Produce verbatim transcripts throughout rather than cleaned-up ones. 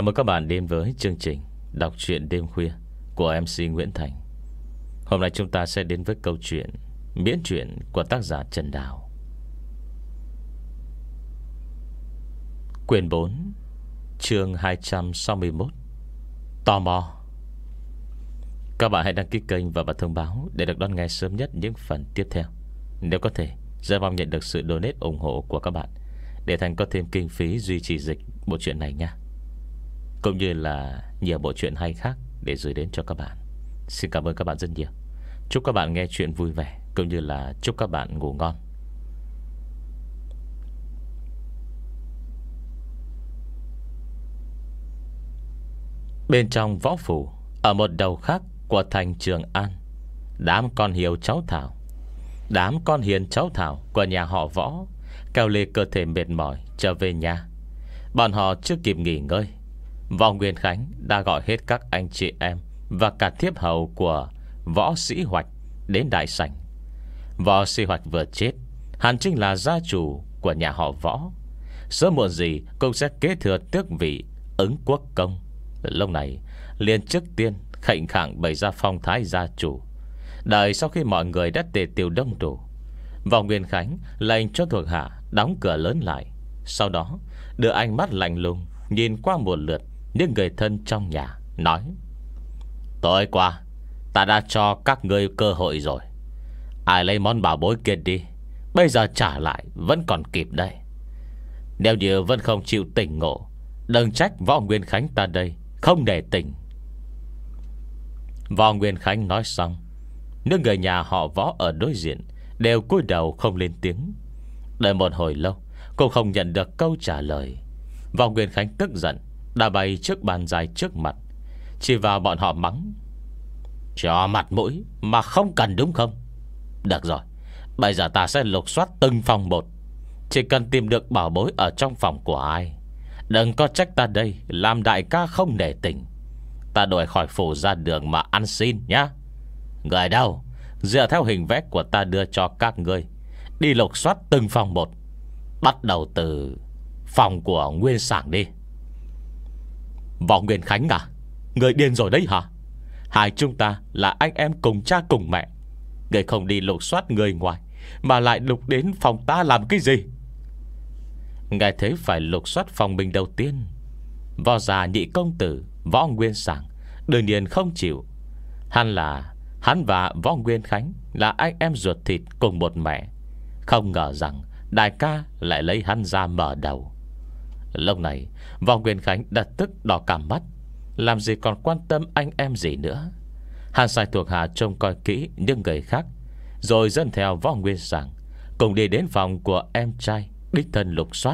Chào mừng các bạn đến với chương trình Đọc truyện đêm khuya của em xê Nguyễn Thành. Hôm nay chúng ta sẽ đến với câu chuyện miễn truyện của tác giả Trần Đào. Quyển bốn, chương hai trăm sáu mươi mốt, Tò mò. Các bạn hãy đăng ký kênh và bật thông báo để được đón nghe sớm nhất những phần tiếp theo. Nếu có thể, rất mong nhận được sự donate ủng hộ của các bạn để Thành có thêm kinh phí duy trì dịch bộ truyện này nha, cũng như là nhiều bộ truyện hay khác để gửi đến cho các bạn. Xin cảm ơn các bạn rất nhiều. Chúc các bạn nghe chuyện vui vẻ, cũng như là chúc các bạn ngủ ngon. Bên trong võ phủ, ở một đầu khác của thành Trường An, đám con hiếu cháu Thảo, Đám con hiền cháu Thảo của nhà họ Võ kêu lê cơ thể mệt mỏi trở về nhà. Bọn họ chưa kịp nghỉ ngơi, Võ Nguyên Khánh đã gọi hết các anh chị em và cả thiếp hầu của Võ Sĩ Hoạch đến đại sảnh. Võ Sĩ Hoạch vừa chết, hắn chính là gia chủ của nhà họ Võ, sớm muộn gì cũng sẽ kế thừa tước vị ứng quốc công. Lúc này liền trước tiên khệnh khạng bày ra phong thái gia chủ. Đợi sau khi mọi người đã tề tiều đông đủ, Võ Nguyên Khánh lệnh cho thuộc hạ đóng cửa lớn lại. Sau đó đưa ánh mắt lạnh lùng nhìn qua một lượt những người thân trong nhà, nói: tối qua ta đã cho các ngươi cơ hội rồi. Ai lấy món bảo bối kia đi, bây giờ trả lại vẫn còn kịp đây. Nếu như vẫn không chịu tỉnh ngộ, đừng trách Võ Nguyên Khánh ta đây không để tỉnh. Võ Nguyên Khánh nói xong, những người nhà họ Võ ở đối diện đều cúi đầu không lên tiếng. Đợi một hồi lâu cũng không nhận được câu trả lời. Võ Nguyên Khánh tức giận đã bay trước bàn dài trước mặt, chỉ vào bọn họ mắng: cho mặt mũi mà không cần đúng không? Được rồi, bây giờ ta sẽ lục soát từng phòng một. Chỉ cần tìm được bảo bối ở trong phòng của ai, đừng có trách ta đây làm đại ca không để tình. Ta đuổi khỏi phủ ra đường mà ăn xin nhá. Người đâu, dựa theo hình vẽ của ta đưa cho các ngươi, đi lục soát từng phòng một, bắt đầu từ phòng của Nguyên Sảng đi. Võ Nguyên Khánh à, người điên rồi đấy hả? Hai chúng ta là anh em cùng cha cùng mẹ. Người không đi lục soát người ngoài mà lại lục đến phòng ta làm cái gì? Ngài thấy phải lục soát phòng mình đầu tiên. Võ già nhị công tử Võ Nguyên Sảng đương nhiên không chịu. Hắn là Hắn và Võ Nguyên Khánh là anh em ruột thịt cùng một mẹ. Không ngờ rằng đại ca lại lấy hắn ra mở đầu. Lúc này Võ Nguyên Khánh đã tức đỏ cả mắt, làm gì còn quan tâm anh em gì nữa. Hắn sai thuộc hạ trông coi kỹ những người khác, rồi dẫn theo Võ Nguyên Sảng cùng đi đến phòng của em trai đích thân lục soát.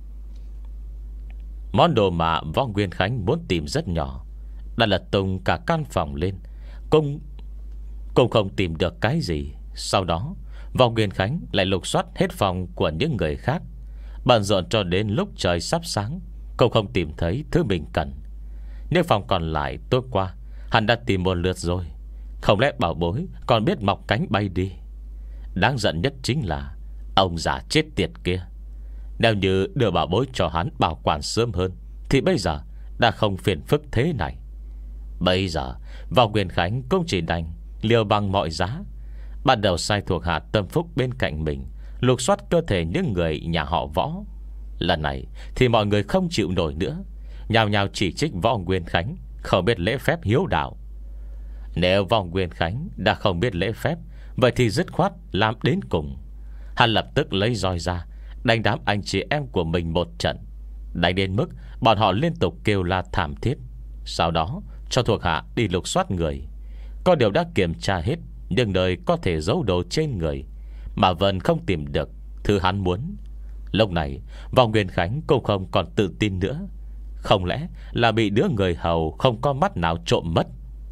Món đồ mà Võ Nguyên Khánh muốn tìm rất nhỏ, đã lật tung cả căn phòng lên, Cũng Cũng không tìm được cái gì. Sau đó Võ Nguyên Khánh lại lục soát hết phòng của những người khác, bận rộn cho đến lúc trời sắp sáng, cũng không tìm thấy thứ mình cần. Nhưng phòng còn lại tối qua hắn đã tìm một lượt rồi, không lẽ bảo bối còn biết mọc cánh bay đi? Đáng giận nhất chính là ông già chết tiệt kia. Nếu như đưa bảo bối cho hắn bảo quản sớm hơn thì bây giờ đã không phiền phức thế này. Bây giờ Võ Nguyên Khánh cũng chỉ đành liều bằng mọi giá, bắt đầu sai thuộc hạ tâm phúc bên cạnh mình lục soát cơ thể những người nhà họ Võ. Lần này thì mọi người không chịu nổi nữa, nhao nhao chỉ trích Võ Nguyên Khánh không biết lễ phép hiếu đạo. Nếu Võ Nguyên Khánh đã không biết lễ phép, vậy thì dứt khoát làm đến cùng. Hắn lập tức lấy roi ra đánh đám anh chị em của mình một trận, đánh đến mức bọn họ liên tục kêu la thảm thiết. Sau đó cho thuộc hạ đi lục soát người. Có điều đã kiểm tra hết những nơi có thể giấu đồ trên người, mà vẫn không tìm được thứ hắn muốn. Lúc này Võ Nguyên Khánh cũng không còn tự tin nữa. Không lẽ là bị đứa người hầu không có mắt nào trộm mất?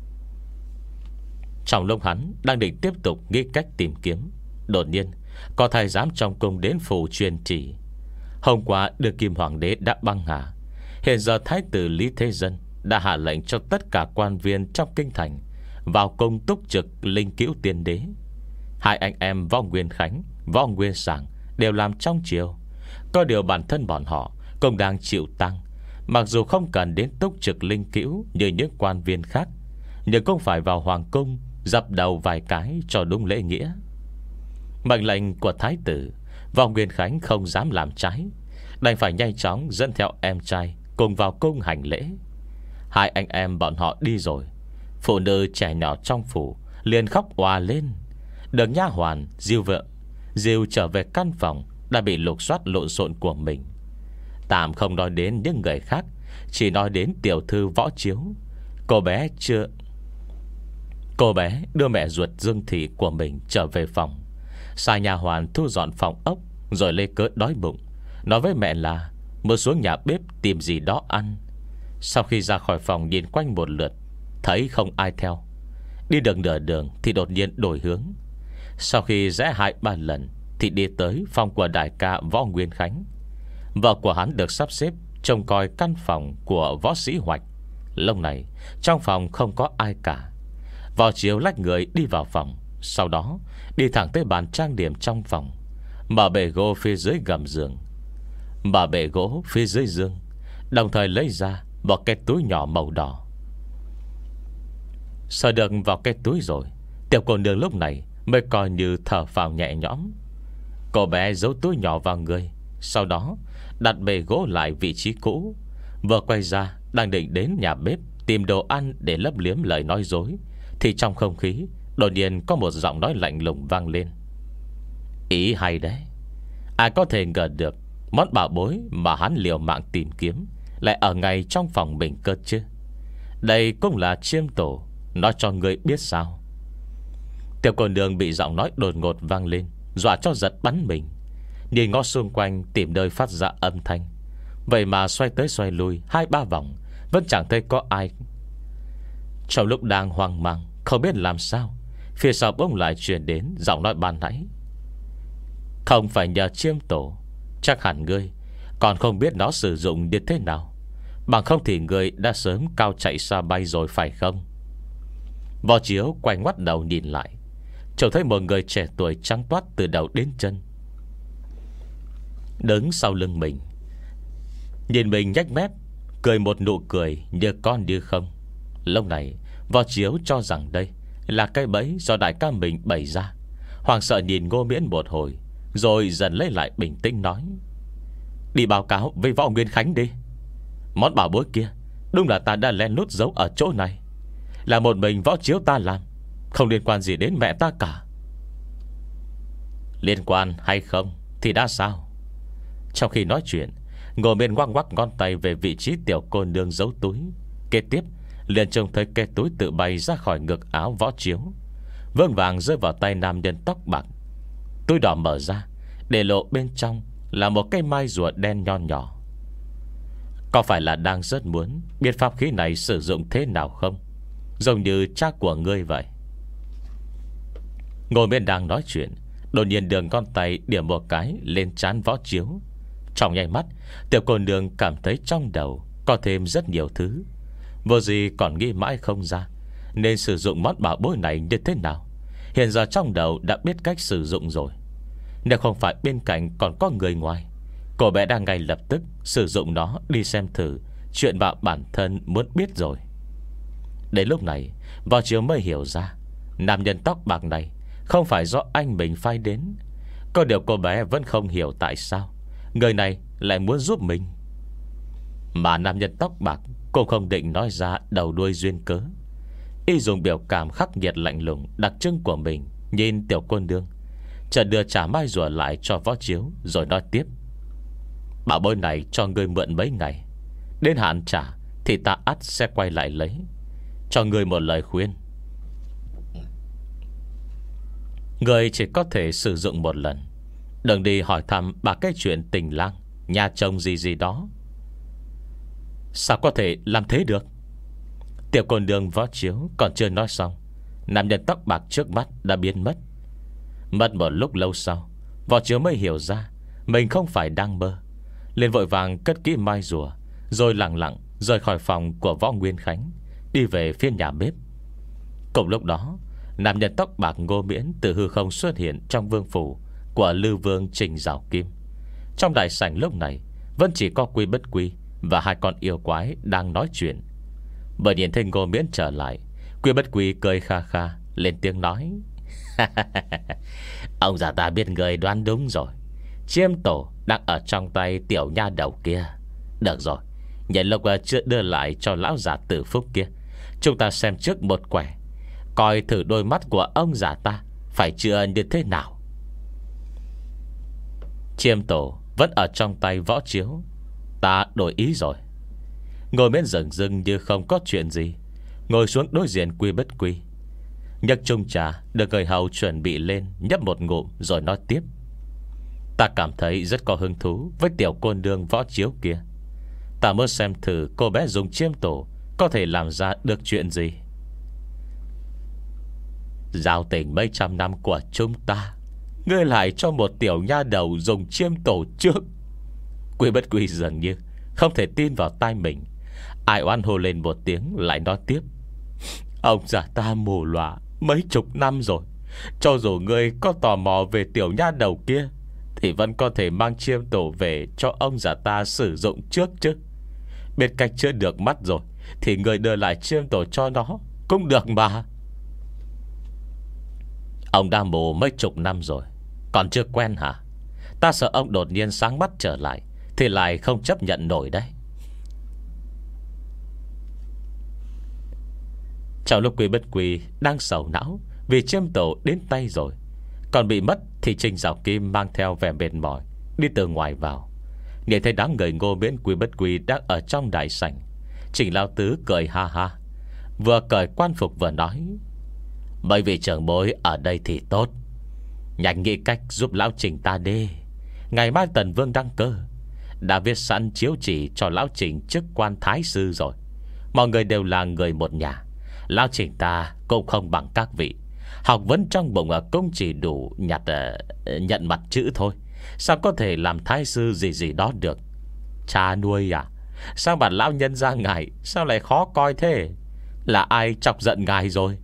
Trong lúc hắn đang định tiếp tục nghĩ cách tìm kiếm, đột nhiên có thái giám trong cung đến phủ truyền chỉ. Hôm qua đưa Kim Hoàng đế đã băng hà, hiện giờ thái tử Lý Thế Dân đã hạ lệnh cho tất cả quan viên trong kinh thành vào cung túc trực linh cữu tiên đế. Hai anh em Võ Nguyên Khánh, Võ Nguyên Sảng đều làm trong triều. Có điều bản thân bọn họ cũng đang chịu tăng, Mặc dù không cần đến túc trực linh cữu như những quan viên khác, nhưng cũng phải vào hoàng cung dập đầu vài cái cho đúng lễ nghĩa. Mệnh lệnh của thái tử, Võ Nguyên Khánh không dám làm trái, đành phải nhanh chóng dẫn theo em trai cùng vào cung hành lễ. Hai anh em bọn họ đi rồi, phụ nữ trẻ nhỏ trong phủ liền khóc òa lên. Được nha hoàn dìu vợ dìu trở về căn phòng đã bị lục soát lộn xộn của mình. Tạm không nói đến những người khác, chỉ nói đến tiểu thư Võ Chiếu. Cô bé chưa Cô bé đưa mẹ ruột Dương Thị của mình trở về phòng, sai nhà hoàn thu dọn phòng ốc, rồi lấy cớ đói bụng, nói với mẹ là muốn xuống nhà bếp tìm gì đó ăn. Sau khi ra khỏi phòng nhìn quanh một lượt, thấy không ai theo. Đi được nửa đường thì đột nhiên đổi hướng. Sau khi rẽ hai ba lần thì đi tới phòng của đại ca Võ Nguyên Khánh. Vợ của hắn được sắp xếp trông coi căn phòng của võ sĩ Hoạch. Lúc này trong phòng không có ai cả. Võ Chiếu lách người đi vào phòng, sau đó đi thẳng tới bàn trang điểm trong phòng, mở bể gỗ phía dưới gầm giường, mở bể gỗ phía dưới giường, đồng thời lấy ra một cái túi nhỏ màu đỏ. Sờ được vào cái túi rồi, tiểu cô nương lúc này mới coi như thở phào nhẹ nhõm. Cô bé giấu túi nhỏ vào người, sau đó đặt bể gỗ lại vị trí cũ. Vừa quay ra đang định đến nhà bếp tìm đồ ăn để lấp liếm lời nói dối, thì trong không khí đột nhiên có một giọng nói lạnh lùng vang lên. Ý hay đấy. Ai có thể ngờ được món bảo bối mà hắn liều mạng tìm kiếm lại ở ngay trong phòng mình cơ chứ. Đây cũng là chiêm tổ nói cho người biết sao. Tiểu cô nương bị giọng nói đột ngột vang lên dọa cho giật bắn mình, nhìn ngó xung quanh tìm nơi phát ra âm thanh. Vậy mà xoay tới xoay lui hai ba vòng vẫn chẳng thấy có ai. Trong lúc đang hoang mang không biết làm sao, phía sau bỗng lại truyền đến giọng nói ban nãy. Không phải nhờ chiêm tổ, chắc hẳn ngươi còn không biết nó sử dụng như thế nào, bằng không thì ngươi đã sớm cao chạy xa bay rồi phải không? Võ Chiếu quay ngoắt đầu nhìn lại, trông thấy một người trẻ tuổi trắng toát từ đầu đến chân đứng sau lưng mình, nhìn mình nhếch mép, cười một nụ cười như con như không. Lúc này Võ Chiếu cho rằng đây là cái bẫy do đại ca mình bày ra. Hoàng sợ nhìn Ngô Miễn một hồi, rồi dần lấy lại bình tĩnh nói: Đi báo cáo với Võ Nguyên Khánh đi. Món bảo bối kia đúng là ta đã len lút giấu ở chỗ này, là một mình Võ Chiếu ta làm, không liên quan gì đến mẹ ta cả. Liên quan hay không thì đã sao? Trong khi nói chuyện, Ngô Miễn ngoắc ngoắc ngón tay về vị trí tiểu cô nương giấu túi. Kế tiếp liền trông thấy cái túi tự bay ra khỏi ngực áo Võ Chiếu, vững vàng rơi vào tay nam nhân tóc bạc. Túi đỏ mở ra, để lộ bên trong là một cây mai rùa đen nhon nhỏ. Có phải là đang rất muốn biết pháp khí này sử dụng thế nào không, giống như cha của ngươi vậy? Ngồi bên đang nói chuyện, đột nhiên đường con tay điểm một cái lên trán Võ Chiếu. Trong nháy mắt, tiểu cô nương cảm thấy trong đầu có thêm rất nhiều thứ, vô gì còn nghĩ mãi không ra nên sử dụng món bảo bối này như thế nào. Hiện giờ trong đầu đã biết cách sử dụng rồi. Nếu không phải bên cạnh còn có người ngoài, cô bé đang ngay lập tức sử dụng nó đi xem thử chuyện mà bản thân muốn biết rồi. Đến lúc này Võ Chiếu mới hiểu ra nam nhân tóc bạc này không phải do anh mình phái đến. Có điều cô bé vẫn không hiểu tại sao người này lại muốn giúp mình. Mà nam nhân tóc bạc cũng không định nói ra đầu đuôi duyên cớ. Y dùng biểu cảm khắc nghiệt lạnh lùng đặc trưng của mình nhìn tiểu cô nương, chợt đưa trả mai rùa lại cho Võ Chiếu, rồi nói tiếp: Bảo bối này cho ngươi mượn mấy ngày, đến hạn trả thì ta ắt sẽ quay lại lấy. Cho ngươi một lời khuyên, ngươi chỉ có thể sử dụng một lần, đừng đi hỏi thăm bà cái chuyện tình lang nhà chồng gì gì đó. Sao có thể làm thế được? Tiểu cô nương Võ Chiếu còn chưa nói xong, nam nhân tóc bạc trước mắt đã biến mất. Mất một lúc lâu sau, Võ Chiếu mới hiểu ra mình không phải đang mơ, liền vội vàng cất kỹ mai rùa, rồi lặng lặng rời khỏi phòng của Võ Nguyên Khánh, đi về phía nhà bếp. Cùng lúc đó, nam nhân tóc bạc Ngô Miễn từ hư không xuất hiện trong vương phủ của Lư Vương Trình Giảo Kim. Trong đại sảnh lúc này vẫn chỉ có Quy Bất Quy và hai con yêu quái đang nói chuyện. Vừa nhìn thấy Ngô Miễn trở lại, Quy Bất Quy cười kha kha, lên tiếng nói: Ông già ta biết người đoán đúng rồi. Chiêm tổ đang ở trong tay tiểu nha đầu kia. Được rồi, nhận lúc chưa đưa lại cho lão già Tử Phúc kia, chúng ta xem trước một quẻ, coi thử đôi mắt của ông già ta phải chữa như thế nào. Chiêm tổ vẫn ở trong tay Võ Chiếu. Ta đổi ý rồi. Ngồi bên rừng rừng như không có chuyện gì, ngồi xuống đối diện Quy Bất Quy, nhấc chung trà được người hầu chuẩn bị lên, nhấp một ngụm rồi nói tiếp: Ta cảm thấy rất có hứng thú với tiểu cô nương Võ Chiếu kia. Ta muốn xem thử cô bé dùng chiêm tổ có thể làm ra được chuyện gì. Giao tình mấy trăm năm của chúng ta, ngươi lại cho một tiểu nha đầu dùng chiêm tổ trước. Quy Bất Quy dường như không thể tin vào tai mình. Ai oan hô lên một tiếng, lại nói tiếp: Ông già ta mù lòa mấy chục năm rồi, cho dù ngươi có tò mò về tiểu nha đầu kia thì vẫn có thể mang chiêm tổ về cho ông già ta sử dụng trước chứ. Biết cách chữa được mắt rồi thì người đưa lại chiêm tổ cho nó cũng được mà. Ông đã mù mấy chục năm rồi còn chưa quen hả? Ta sợ ông đột nhiên sáng mắt trở lại thì lại không chấp nhận nổi đấy. Trong lúc Quy Bất Quy đang sầu não vì chiêm tổ đến tay rồi, còn bị mất, thì Trình Giảo Kim mang theo vẻ mệt mỏi đi từ ngoài vào. Nhìn thấy đám người Ngô Miễn, Quy Bất Quy đang ở trong đại sảnh, Trình Lão Tứ cười ha ha, vừa cởi quan phục vừa nói: Mấy vị trưởng bối ở đây thì tốt, nhanh nghĩ cách giúp lão Trình ta đi. Ngày mai Tần Vương đăng cơ, đã viết sẵn chiếu chỉ cho lão Trình chức quan thái sư rồi. Mọi người đều là người một nhà, lão Trình ta cũng không bằng các vị. Học vấn trong bụng cũng chỉ đủ nhặt uh, nhận mặt chữ thôi, sao có thể làm thái sư gì gì đó được. Cha nuôi à, sao bản lão nhân ra ngài sao lại khó coi thế? Là ai chọc giận ngài rồi?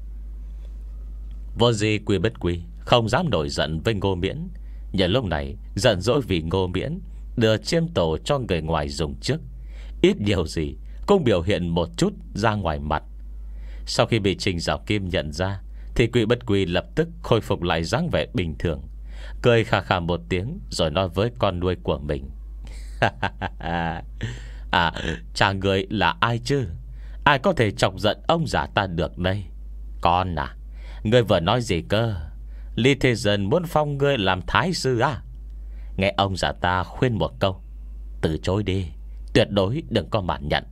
Vô gì Quy Bất Quy không dám nổi giận với Ngô Miễn. Nhưng lúc này giận dỗi vì Ngô Miễn đưa chiêm tổ cho người ngoài dùng trước, ít điều gì cũng biểu hiện một chút ra ngoài mặt. Sau khi bị Trình Giảo Kim nhận ra thì Quy Bất Quy lập tức khôi phục lại dáng vẻ bình thường, cười khà khà một tiếng rồi nói với con nuôi của mình: À, cha người là ai chứ? Ai có thể chọc giận ông già ta được đây? Con à, ngươi vừa nói gì cơ? Lý Thế Dân muốn phong ngươi làm thái sư à? Nghe ông già ta khuyên một câu, từ chối đi, tuyệt đối đừng có mạn nhận.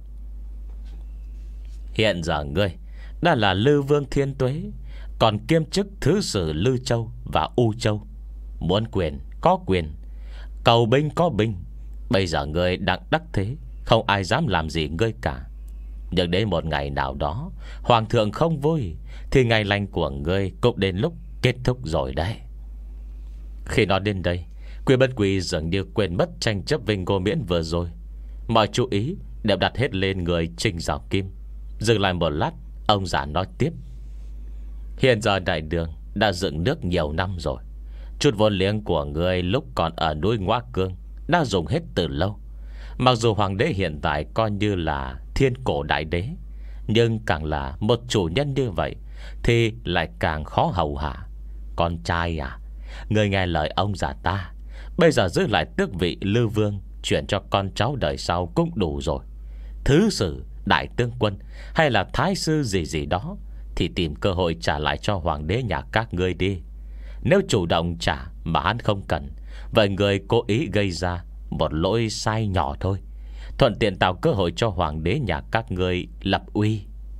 Hiện giờ ngươi đã là Lư Vương Thiên Tuế, còn kiêm chức thứ sử Lư Châu và U Châu. Muốn quyền có quyền, cầu binh có binh. Bây giờ ngươi đang đắc thế, không ai dám làm gì ngươi cả. Nhưng đến một ngày nào đó hoàng thượng không vui thì ngày lành của ngươi cũng đến lúc kết thúc rồi đấy. Khi nói đến đây, Quy Bất Quy dường như quên mất tranh chấp với Ngô Miễn vừa rồi. Mọi chú ý đều đặt hết lên người Trình Giảo Kim. Dừng lại một lát, ông già nói tiếp: Hiện giờ đại đường đã dựng nước nhiều năm rồi. Chút vốn liếng của người lúc còn ở núi Ngoa Cương đã dùng hết từ lâu. Mặc dù hoàng đế hiện tại coi như là thiên cổ đại đế, nhưng càng là một chủ nhân như vậy thì lại càng khó hầu hạ. Con trai à, người nghe lời ông già ta, bây giờ giữ lại tước vị Lư Vương, chuyển cho con cháu đời sau cũng đủ rồi. Thứ sử, đại tướng quân hay là thái sư gì gì đó thì tìm cơ hội trả lại cho hoàng đế nhà các ngươi đi. Nếu chủ động trả mà hắn không cần, vậy người cố ý gây ra một lỗi sai nhỏ thôi, thuận tiện tạo cơ hội cho hoàng đế nhà các ngươi lập uy.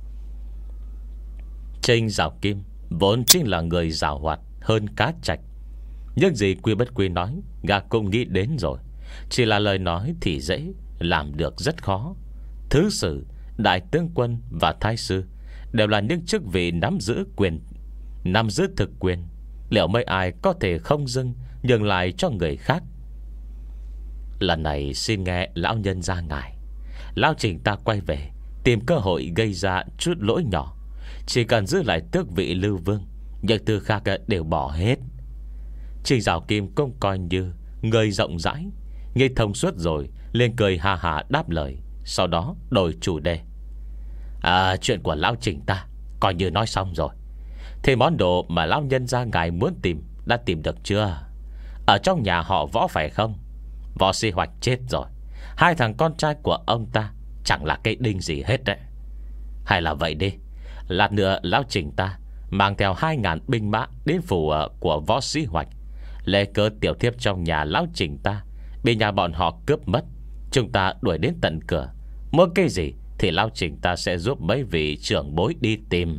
Trình Giảo Kim vốn chính là người giàu hoạt hơn cá trạch. Nhưng gì Quy Bất Quy nói gã cũng nghĩ đến rồi. Chỉ là lời nói thì dễ, làm được rất khó. Thứ sử, đại tướng quân và thái sư đều là những chức vị nắm giữ quyền, nắm giữ thực quyền. Liệu mấy ai có thể không dưng nhường lại cho người khác? Lần này xin nghe lão nhân ra ngài, lão Trình ta quay về tìm cơ hội gây ra chút lỗi nhỏ, chỉ cần giữ lại tước vị Lư Vương, những thứ khác đều bỏ hết. Trình Giảo Kim cũng coi như người rộng rãi, Nghĩ thông suốt rồi liền cười ha hà đáp lời. Sau đó đổi chủ đề. À, chuyện của lão Trình ta coi như nói xong rồi. Thì món đồ mà lão nhân gia ngài muốn tìm đã tìm được chưa? Ở trong nhà họ Võ phải không? Võ Si Hoạch chết rồi. Hai thằng con trai của ông ta chẳng là cái đinh gì hết đấy. Hay là vậy đi, lát nữa lão Trình ta mang theo hai ngàn binh mã đến phủ của Võ Si Hoạch. Lê cơ tiểu thiếp trong nhà lão Trình ta bị nhà bọn họ cướp mất. Chúng ta đuổi đến tận cửa. Muốn cái gì thì lão Trình ta sẽ giúp mấy vị trưởng bối đi tìm.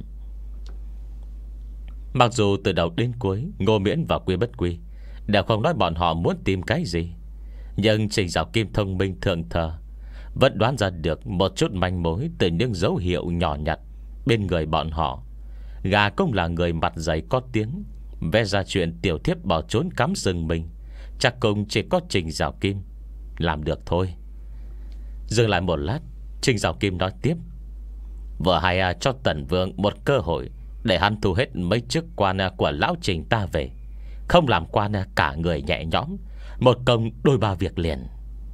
Mặc dù từ đầu đến cuối Ngô Miễn và Quy Bất Quy đều không nói bọn họ muốn tìm cái gì, nhưng Trình Giảo Kim thông minh thượng thờ vẫn đoán ra được một chút manh mối từ những dấu hiệu nhỏ nhặt bên người bọn họ. Gà cũng là người mặt dày có tiếng, vẽ ra chuyện tiểu thiếp bỏ trốn cắm rừng mình chắc cũng chỉ có Trình Giảo Kim làm được thôi. Dừng lại một lát, Trình Giảo Kim nói tiếp. Vừa hay à, cho Tần Vương một cơ hội để hắn thu hết mấy chức quan của lão Trình ta về, không làm quan cả người nhẹ nhõm, một công đôi ba việc liền.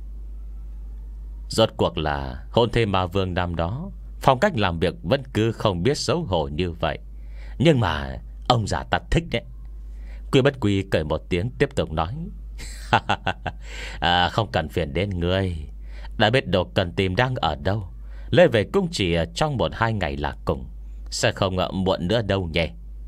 Rốt cuộc là hôn thê ma vương năm đó phong cách làm việc vẫn cứ không biết xấu hổ như vậy. Nhưng mà ông già ta thích đấy. Quy Bất Quy cười một tiếng tiếp tục nói. À, không cần phiền đến ngươi. Đã biết đồ cần tìm đang ở đâu, lên về cũng chỉ trong một hai ngày là cùng, sẽ không muộn nữa đâu nhé.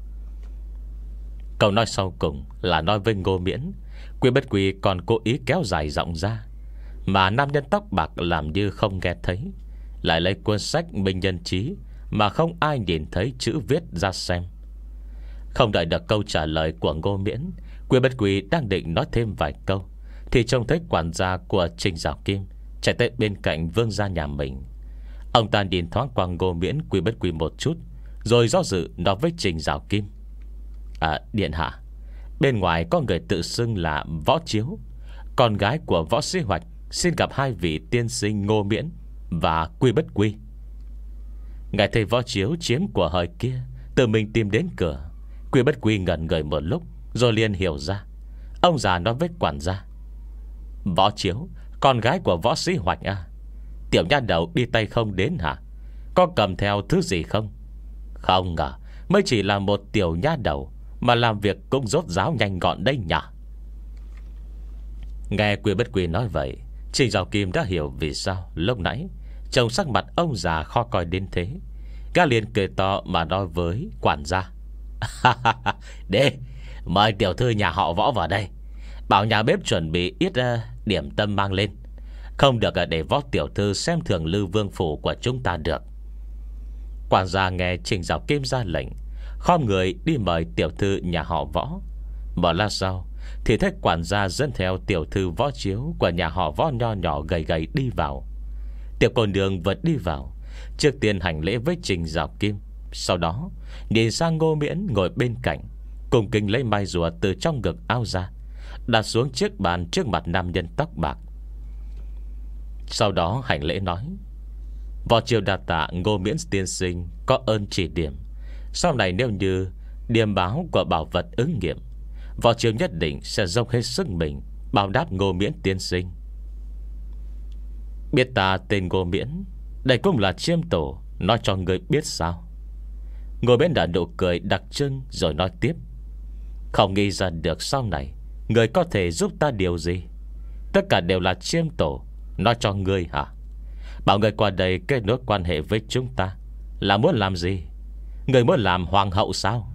Câu nói sau cùng là nói với Ngô Miễn. Quy Bất Quy còn cố ý kéo dài giọng ra, mà nam nhân tóc bạc làm như không nghe thấy, lại lấy cuốn sách Minh Nhân Chí mà không ai nhìn thấy chữ viết ra xem. Không đợi được câu trả lời của Ngô Miễn, Quy Bất Quy đang định nói thêm vài câu thì trông thấy quản gia của Trình Giảo Kim chạy tới bên cạnh vương gia nhà mình. Ông ta nhìn thoáng qua Ngô Miễn, Quy Bất Quy một chút, rồi do dự nói với Trình Giảo Kim. À, điện hạ, bên ngoài có người tự xưng là Võ Chiếu, con gái của Võ Si Hoạch, xin gặp hai vị tiên sinh Ngô Miễn và Quy Bất Quy. Ngài thấy Võ Chiếu chiếm của hời kia tự mình tìm đến cửa. Quy Bất Quy ngẩn người một lúc rồi liền hiểu ra. Ông già nói với quản gia. Võ Chiếu, con gái của Võ Si Hoạch à? Tiểu nha đầu đi tay không đến hả? Có cầm theo thứ gì không? Không ngờ mới chỉ là một tiểu nha đầu mà làm việc cũng rốt ráo nhanh gọn đây nhỉ. Nghe Quy Bất Quy nói vậy, Trình Giảo Kim đã hiểu vì sao lúc nãy trông sắc mặt ông già khó coi đến thế. Gã liền cười to mà nói với quản gia. Để mời tiểu thư nhà họ Võ vào đây, bảo nhà bếp chuẩn bị ít uh, điểm tâm mang lên. Không được uh, để Võ tiểu thư xem thường Lư Vương phủ của chúng ta được. Quản gia nghe Trình Giảo Kim ra lệnh, khom người đi mời tiểu thư nhà họ Võ. Một lát sau thì thấy quản gia dẫn theo tiểu thư Võ Chiếu của nhà họ Võ nho nhỏ gầy gầy đi vào. Tiểu cô nương vẫn đi vào, trước tiên hành lễ với Trình Giảo Kim, sau đó nhìn sang Ngô Miễn ngồi bên cạnh, cùng kính lấy mai rùa từ trong ngực áo ra, đặt xuống chiếc bàn trước mặt nam nhân tóc bạc. Sau đó hành lễ nói. Võ Chiếu đa tạ Ngô Miễn tiên sinh có ơn chỉ điểm. Sau này nếu như điểm báo của bảo vật ứng nghiệm, Võ Chiếu nhất định sẽ dốc hết sức mình báo đáp Ngô Miễn tiên sinh. Biết ta tên Ngô Miễn, đây cũng là chiêm tổ nói cho người biết sao? Ngô Miễn đã nụ cười đặc trưng rồi nói tiếp. Không nghĩ ra được sau này người có thể giúp ta điều gì. Tất cả đều là chiêm tổ nói cho ngươi hả? Bảo người qua đây kết nối quan hệ với chúng ta là muốn làm gì? Người muốn làm hoàng hậu sao?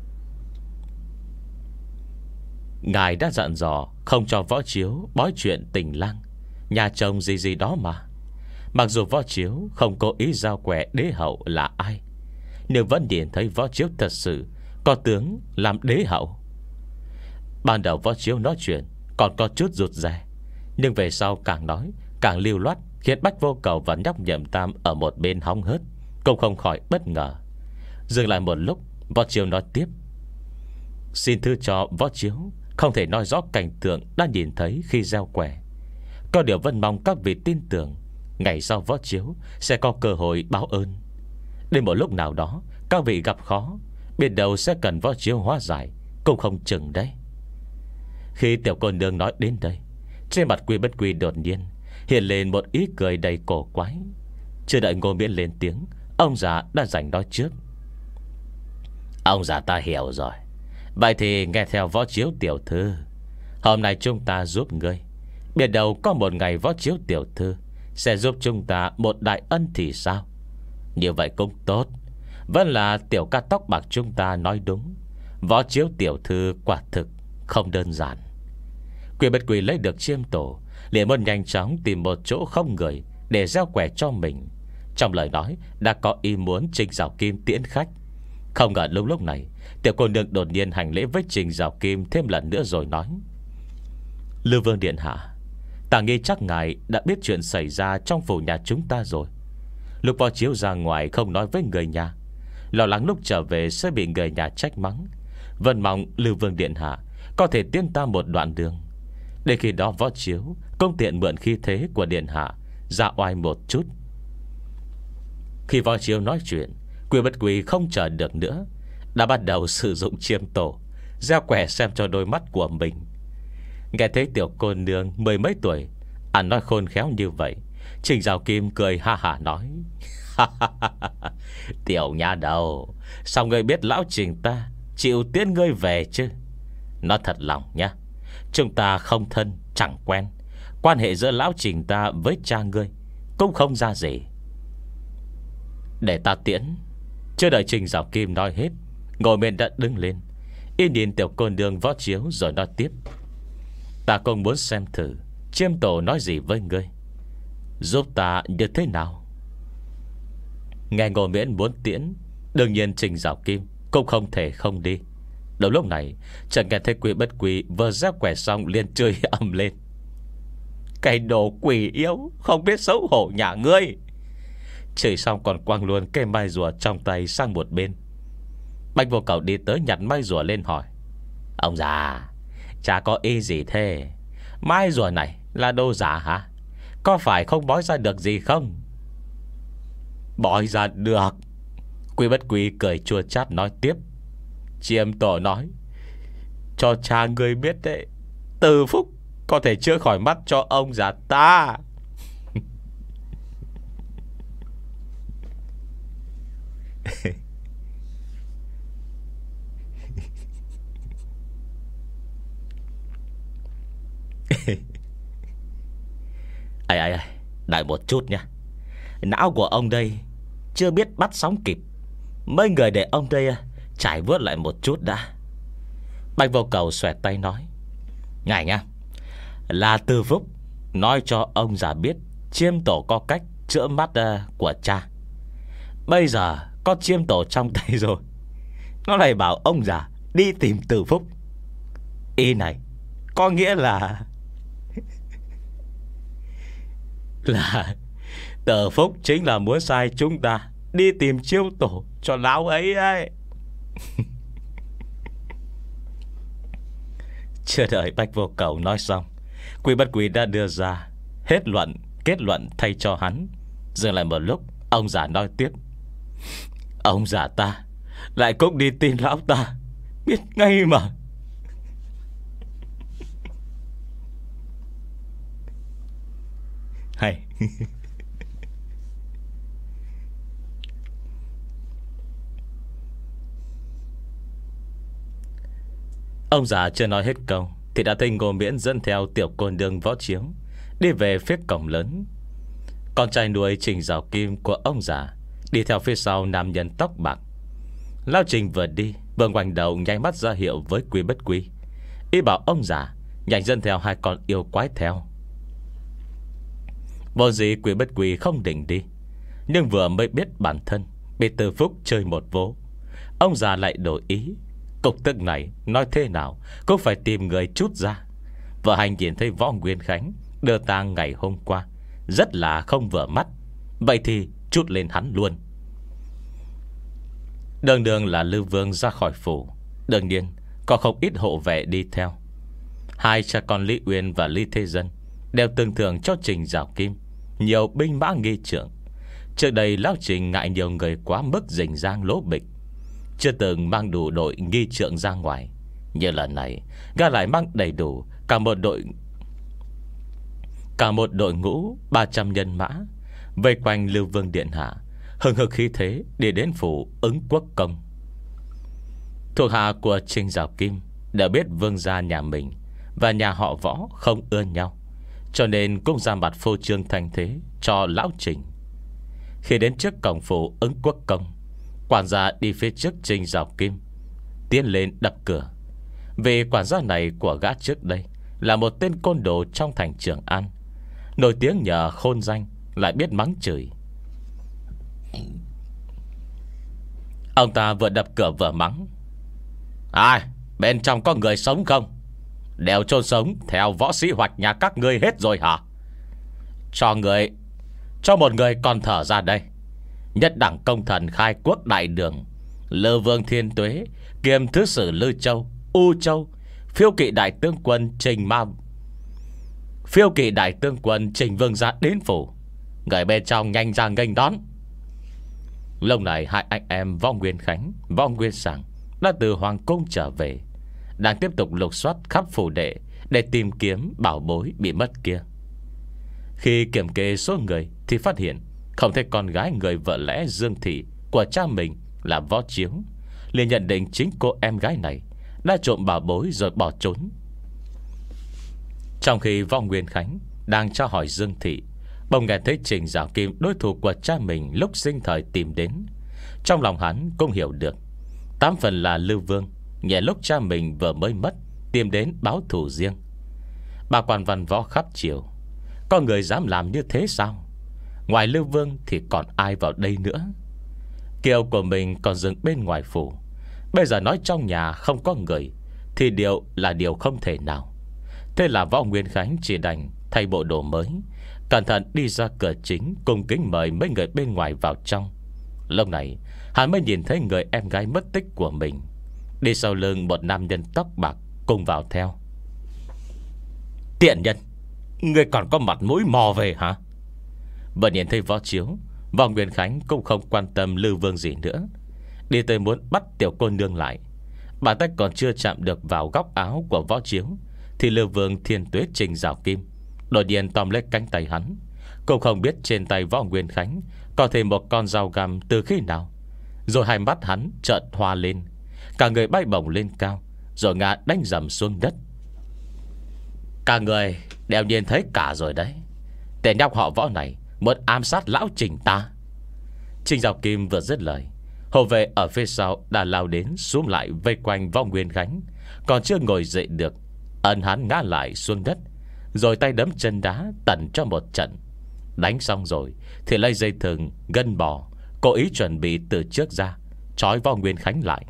Ngài đã dặn dò không cho Võ Chiếu bói chuyện tình lang, nhà chồng gì gì đó mà. Mặc dù Võ Chiếu không cố ý giao quẻ đế hậu là ai, nhưng vẫn nhìn thấy Võ Chiếu thật sự có tướng làm đế hậu. Ban đầu Võ Chiếu nói chuyện còn có chút rụt rè, nhưng về sau càng nói càng lưu loát, khiến Bách Vô Cầu và nhóc Nhậm Tam ở một bên hóng hớt, cũng không khỏi bất ngờ. Dừng lại một lúc, Võ Chiếu nói tiếp. Xin thư cho Võ Chiếu không thể nói rõ cảnh tượng đã nhìn thấy khi gieo quẻ. Có điều vẫn mong các vị tin tưởng ngày sau Võ Chiếu sẽ có cơ hội báo ơn. Đến một lúc nào đó các vị gặp khó, biết đâu sẽ cần Võ Chiếu hóa giải, cũng không chừng đấy. Khi tiểu cô nương nói đến đây, Trên mặt Quy Bất Quy đột nhiên hiện lên một ý cười đầy cổ quái. Chưa đợi Ngô Miễn lên tiếng, ông già đã giành nói trước. Ông già ta hiểu rồi. Vậy thì nghe theo Võ Chiếu tiểu thư, hôm nay chúng ta giúp ngươi, biết đâu có một ngày Võ Chiếu tiểu thư sẽ giúp chúng ta một đại ân thì sao? Như vậy cũng tốt. Vẫn là tiểu ca tóc bạc chúng ta nói đúng, Võ Chiếu tiểu thư quả thực không đơn giản. Quy Bất Quy lấy được chiêm tổ, liền muốn nhanh chóng tìm một chỗ không người để gieo quẻ cho mình. Trong lời nói đã có ý muốn Trình Giảo Kim tiễn khách. Không ngờ lúc lúc này tiểu cô nương đột nhiên hành lễ với Trình Giảo Kim thêm lần nữa rồi nói: Lư Vương điện hạ, ta nghĩ chắc ngài đã biết chuyện xảy ra trong phủ nhà chúng ta rồi. Lúc Võ Chiếu ra ngoài không nói với người nhà, lo lắng lúc trở về sẽ bị người nhà trách mắng. Vẫn mong Lư Vương điện hạ có thể tiến ta một đoạn đường, để khi đó Võ Chiếu công tiện mượn khí thế của điện hạ ra oai một chút. Khi Võ Chiếu nói chuyện, Quy Bất Quy không chờ được nữa, đã bắt đầu sử dụng chiêm tổ gieo quẻ xem cho đôi mắt của mình. Nghe thấy tiểu cô nương mười mấy tuổi ăn nói khôn khéo như vậy, Trình Giảo Kim cười ha hả nói: Tiểu nha đầu, sao ngươi biết lão Trình ta chịu tiễn ngươi về chứ? Nói thật lòng nha, chúng ta không thân chẳng quen, quan hệ giữa lão Trình ta với cha ngươi cũng không ra gì. Để ta tiễn. Chưa đợi Trình Giảo Kim nói hết, Ngô Miễn đã đứng lên, y nhìn tiểu cô nương Võ Chiếu rồi nói tiếp: Ta cũng muốn xem thử chiêm tổ nói gì với ngươi, giúp ta như thế nào. Nghe Ngô Miễn muốn tiễn, đương nhiên Trình Giảo Kim cũng không thể không đi. Đầu lúc này chẳng nghe thấy Quy Bất Quy vừa gieo quẻ xong liền chơi ầm lên: Cái đồ quỷ yếu không biết xấu hổ nhà ngươi! Chửi xong còn quăng luôn cây mai rùa trong tay sang một bên. Bạch Vô Cầu đi tới nhặt mai rùa lên hỏi: Ông già, chả có ý gì thế? Mai rùa này là đồ giả hả? Có phải không bói ra được gì không? Bói ra được. Quy Bất Quy cười chua chát nói tiếp: Chiêm tổ nói cho cha ngươi biết đấy, Từ Phúc có thể chữa khỏi mắt cho ông già ta. Ai ai ai, đợi một chút nha. Não của ông đây chưa biết bắt sóng kịp, mấy người để ông đây trải vuốt lại một chút đã. Bạch Vô Cầu xoẹt tay nói: Ngài nha, là Từ Phúc nói cho ông già biết chiêm tổ có cách chữa mắt uh, của cha. Bây giờ có chiêm tổ trong tay rồi, nó lại bảo ông già đi tìm Từ Phúc. Ý này có nghĩa là Là Từ Phúc chính là muốn sai chúng ta đi tìm chiêu tổ cho lão ấy ấy. Chưa đợi Bạch Vô Cầu nói xong, Quy Bất Quy đã đưa ra hết luận kết luận thay cho hắn. Dừng lại một lúc, ông già nói tiếp: Ông già ta lại cũng đi tin lão ta, biết ngay mà. Hay. Ông già chưa nói hết câu thì đã thấy Ngô Miễn dẫn theo tiểu cô nương Võ Chiếu đi về phía cổng lớn. Con trai nuôi Trình Giảo Kim của ông già đi theo phía sau nam nhân tóc bạc. Lão Trình vừa đi vừa ngoảnh đầu nháy mắt ra hiệu với Quy Bất Quy, ý bảo ông già nhanh dẫn theo hai con yêu quái theo. Vô gì Quy Bất Quy không định đi, nhưng vừa mới biết bản thân bị Từ Phúc chơi một vố, ông già lại đổi ý. Cục tức này nói thế nào cũng phải tìm người chút ra. Vợ hành nhìn thấy Võ Nguyên Khánh đưa tang ngày hôm qua rất là không vừa mắt, vậy thì chút lên hắn luôn. Đường đường là Lư Vương ra khỏi phủ, đương nhiên có không ít hộ vệ đi theo. Hai cha con Lý Uyên và Lý Thế Dân đều tương thường cho Trình Giảo Kim nhiều binh mã nghi trượng. Trước đây lão Trình ngại nhiều người quá mức rình rang lố bịch, chưa từng mang đủ đội nghi trượng ra ngoài. Như lần này gã lại mang đầy đủ cả một đội Cả một đội ngũ ba trăm nhân mã vây quanh Lưu Vương điện hạ, hừng hực khí thế đi đến phủ Ứng Quốc Công. Thuộc hạ của Trình Giảo Kim đã biết vương gia nhà mình và nhà họ Võ không ưa nhau, cho nên cũng ra mặt phô trương thành thế cho lão Trình. Khi đến trước cổng phủ Ứng Quốc Công, quản gia đi phía trước Trình Giảo Kim, tiến lên đập cửa. Vì quản gia này của gã trước đây là một tên côn đồ trong thành Trường An, nổi tiếng nhờ khôn danh, lại biết mắng chửi. Ông ta vừa đập cửa vừa mắng: Ai, bên trong có người sống không? Đều chôn sống theo võ sĩ hoạch nhà các ngươi hết rồi hả? Cho người Cho một người còn thở ra đây. Nhất đẳng công thần khai quốc đại đường Lư Vương Thiên Tuế kiêm thứ sử Lư Châu, U Châu, phiêu kỵ đại tướng quân Trình Ma Phiêu kỵ đại tướng quân Trình Vương ra đến phủ. Người bên trong nhanh ra nghênh đón. Lúc này hai anh em Võ Nguyên Khánh, Võ Nguyên Sảng đã từ hoàng cung trở về, đang tiếp tục lục soát khắp phủ đệ để tìm kiếm bảo bối bị mất kia. Khi kiểm kê số người thì phát hiện không thấy con gái người vợ lẽ Dương Thị của cha mình là Võ Chiếu, liền nhận định chính cô em gái này đã trộm bảo bối rồi bỏ trốn. Trong khi Võ Nguyên Khánh đang tra hỏi Dương Thị, bỗng nghe thấy Trình Giảo Kim, đối thủ của cha mình lúc sinh thời, tìm đến. Trong lòng hắn cũng hiểu được, tám phần là Lưu Vương nhẹ lúc cha mình vừa mới mất tìm đến báo thù riêng. Bà quan văn võ khắp triều, có người dám làm như thế sao? Ngoài Lưu Vương thì còn ai vào đây nữa? Kiều của mình còn dừng bên ngoài phủ, bây giờ nói trong nhà không có người thì điều là điều không thể nào. Thế là Võ Nguyên Khánh chỉ đành thay bộ đồ mới, cẩn thận đi ra cửa chính, cung kính mời mấy người bên ngoài vào trong. Lúc này hắn mới nhìn thấy người em gái mất tích của mình đi sau lưng một nam nhân tóc bạc cùng vào theo. Tiện nhân, ngươi còn có mặt mũi mò về hả? Vừa nhìn thấy Võ Chiếu, Võ Nguyên Khánh cũng không quan tâm Lưu Vương gì nữa, đi tới muốn bắt tiểu cô nương lại. Bàn tay còn chưa chạm được vào góc áo của Võ Chiếu thì Lưu Vương Thiên Tuế Trình Giảo Kim đột nhiên tóm lấy cánh tay hắn. Cũng không biết trên tay Võ Nguyên Khánh có thêm một con dao găm từ khi nào, rồi hai mắt hắn trợn hoa lên, cả người bay bổng lên cao, rồi ngã đánh dầm xuống đất. Cả người đều nhìn thấy cả rồi đấy. Tên nhóc họ Võ này muốn ám sát lão Trình ta. Trình Giảo Kim vừa dứt lời, hộ vệ ở phía sau đã lao đến, xuống lại vây quanh Võ Nguyên Khánh. Còn chưa ngồi dậy được, ấn hắn ngã lại xuống đất, rồi tay đấm chân đá tận cho một trận. Đánh xong rồi thì lấy dây thừng gân bò cố ý chuẩn bị từ trước ra, trói Võ Nguyên Khánh lại.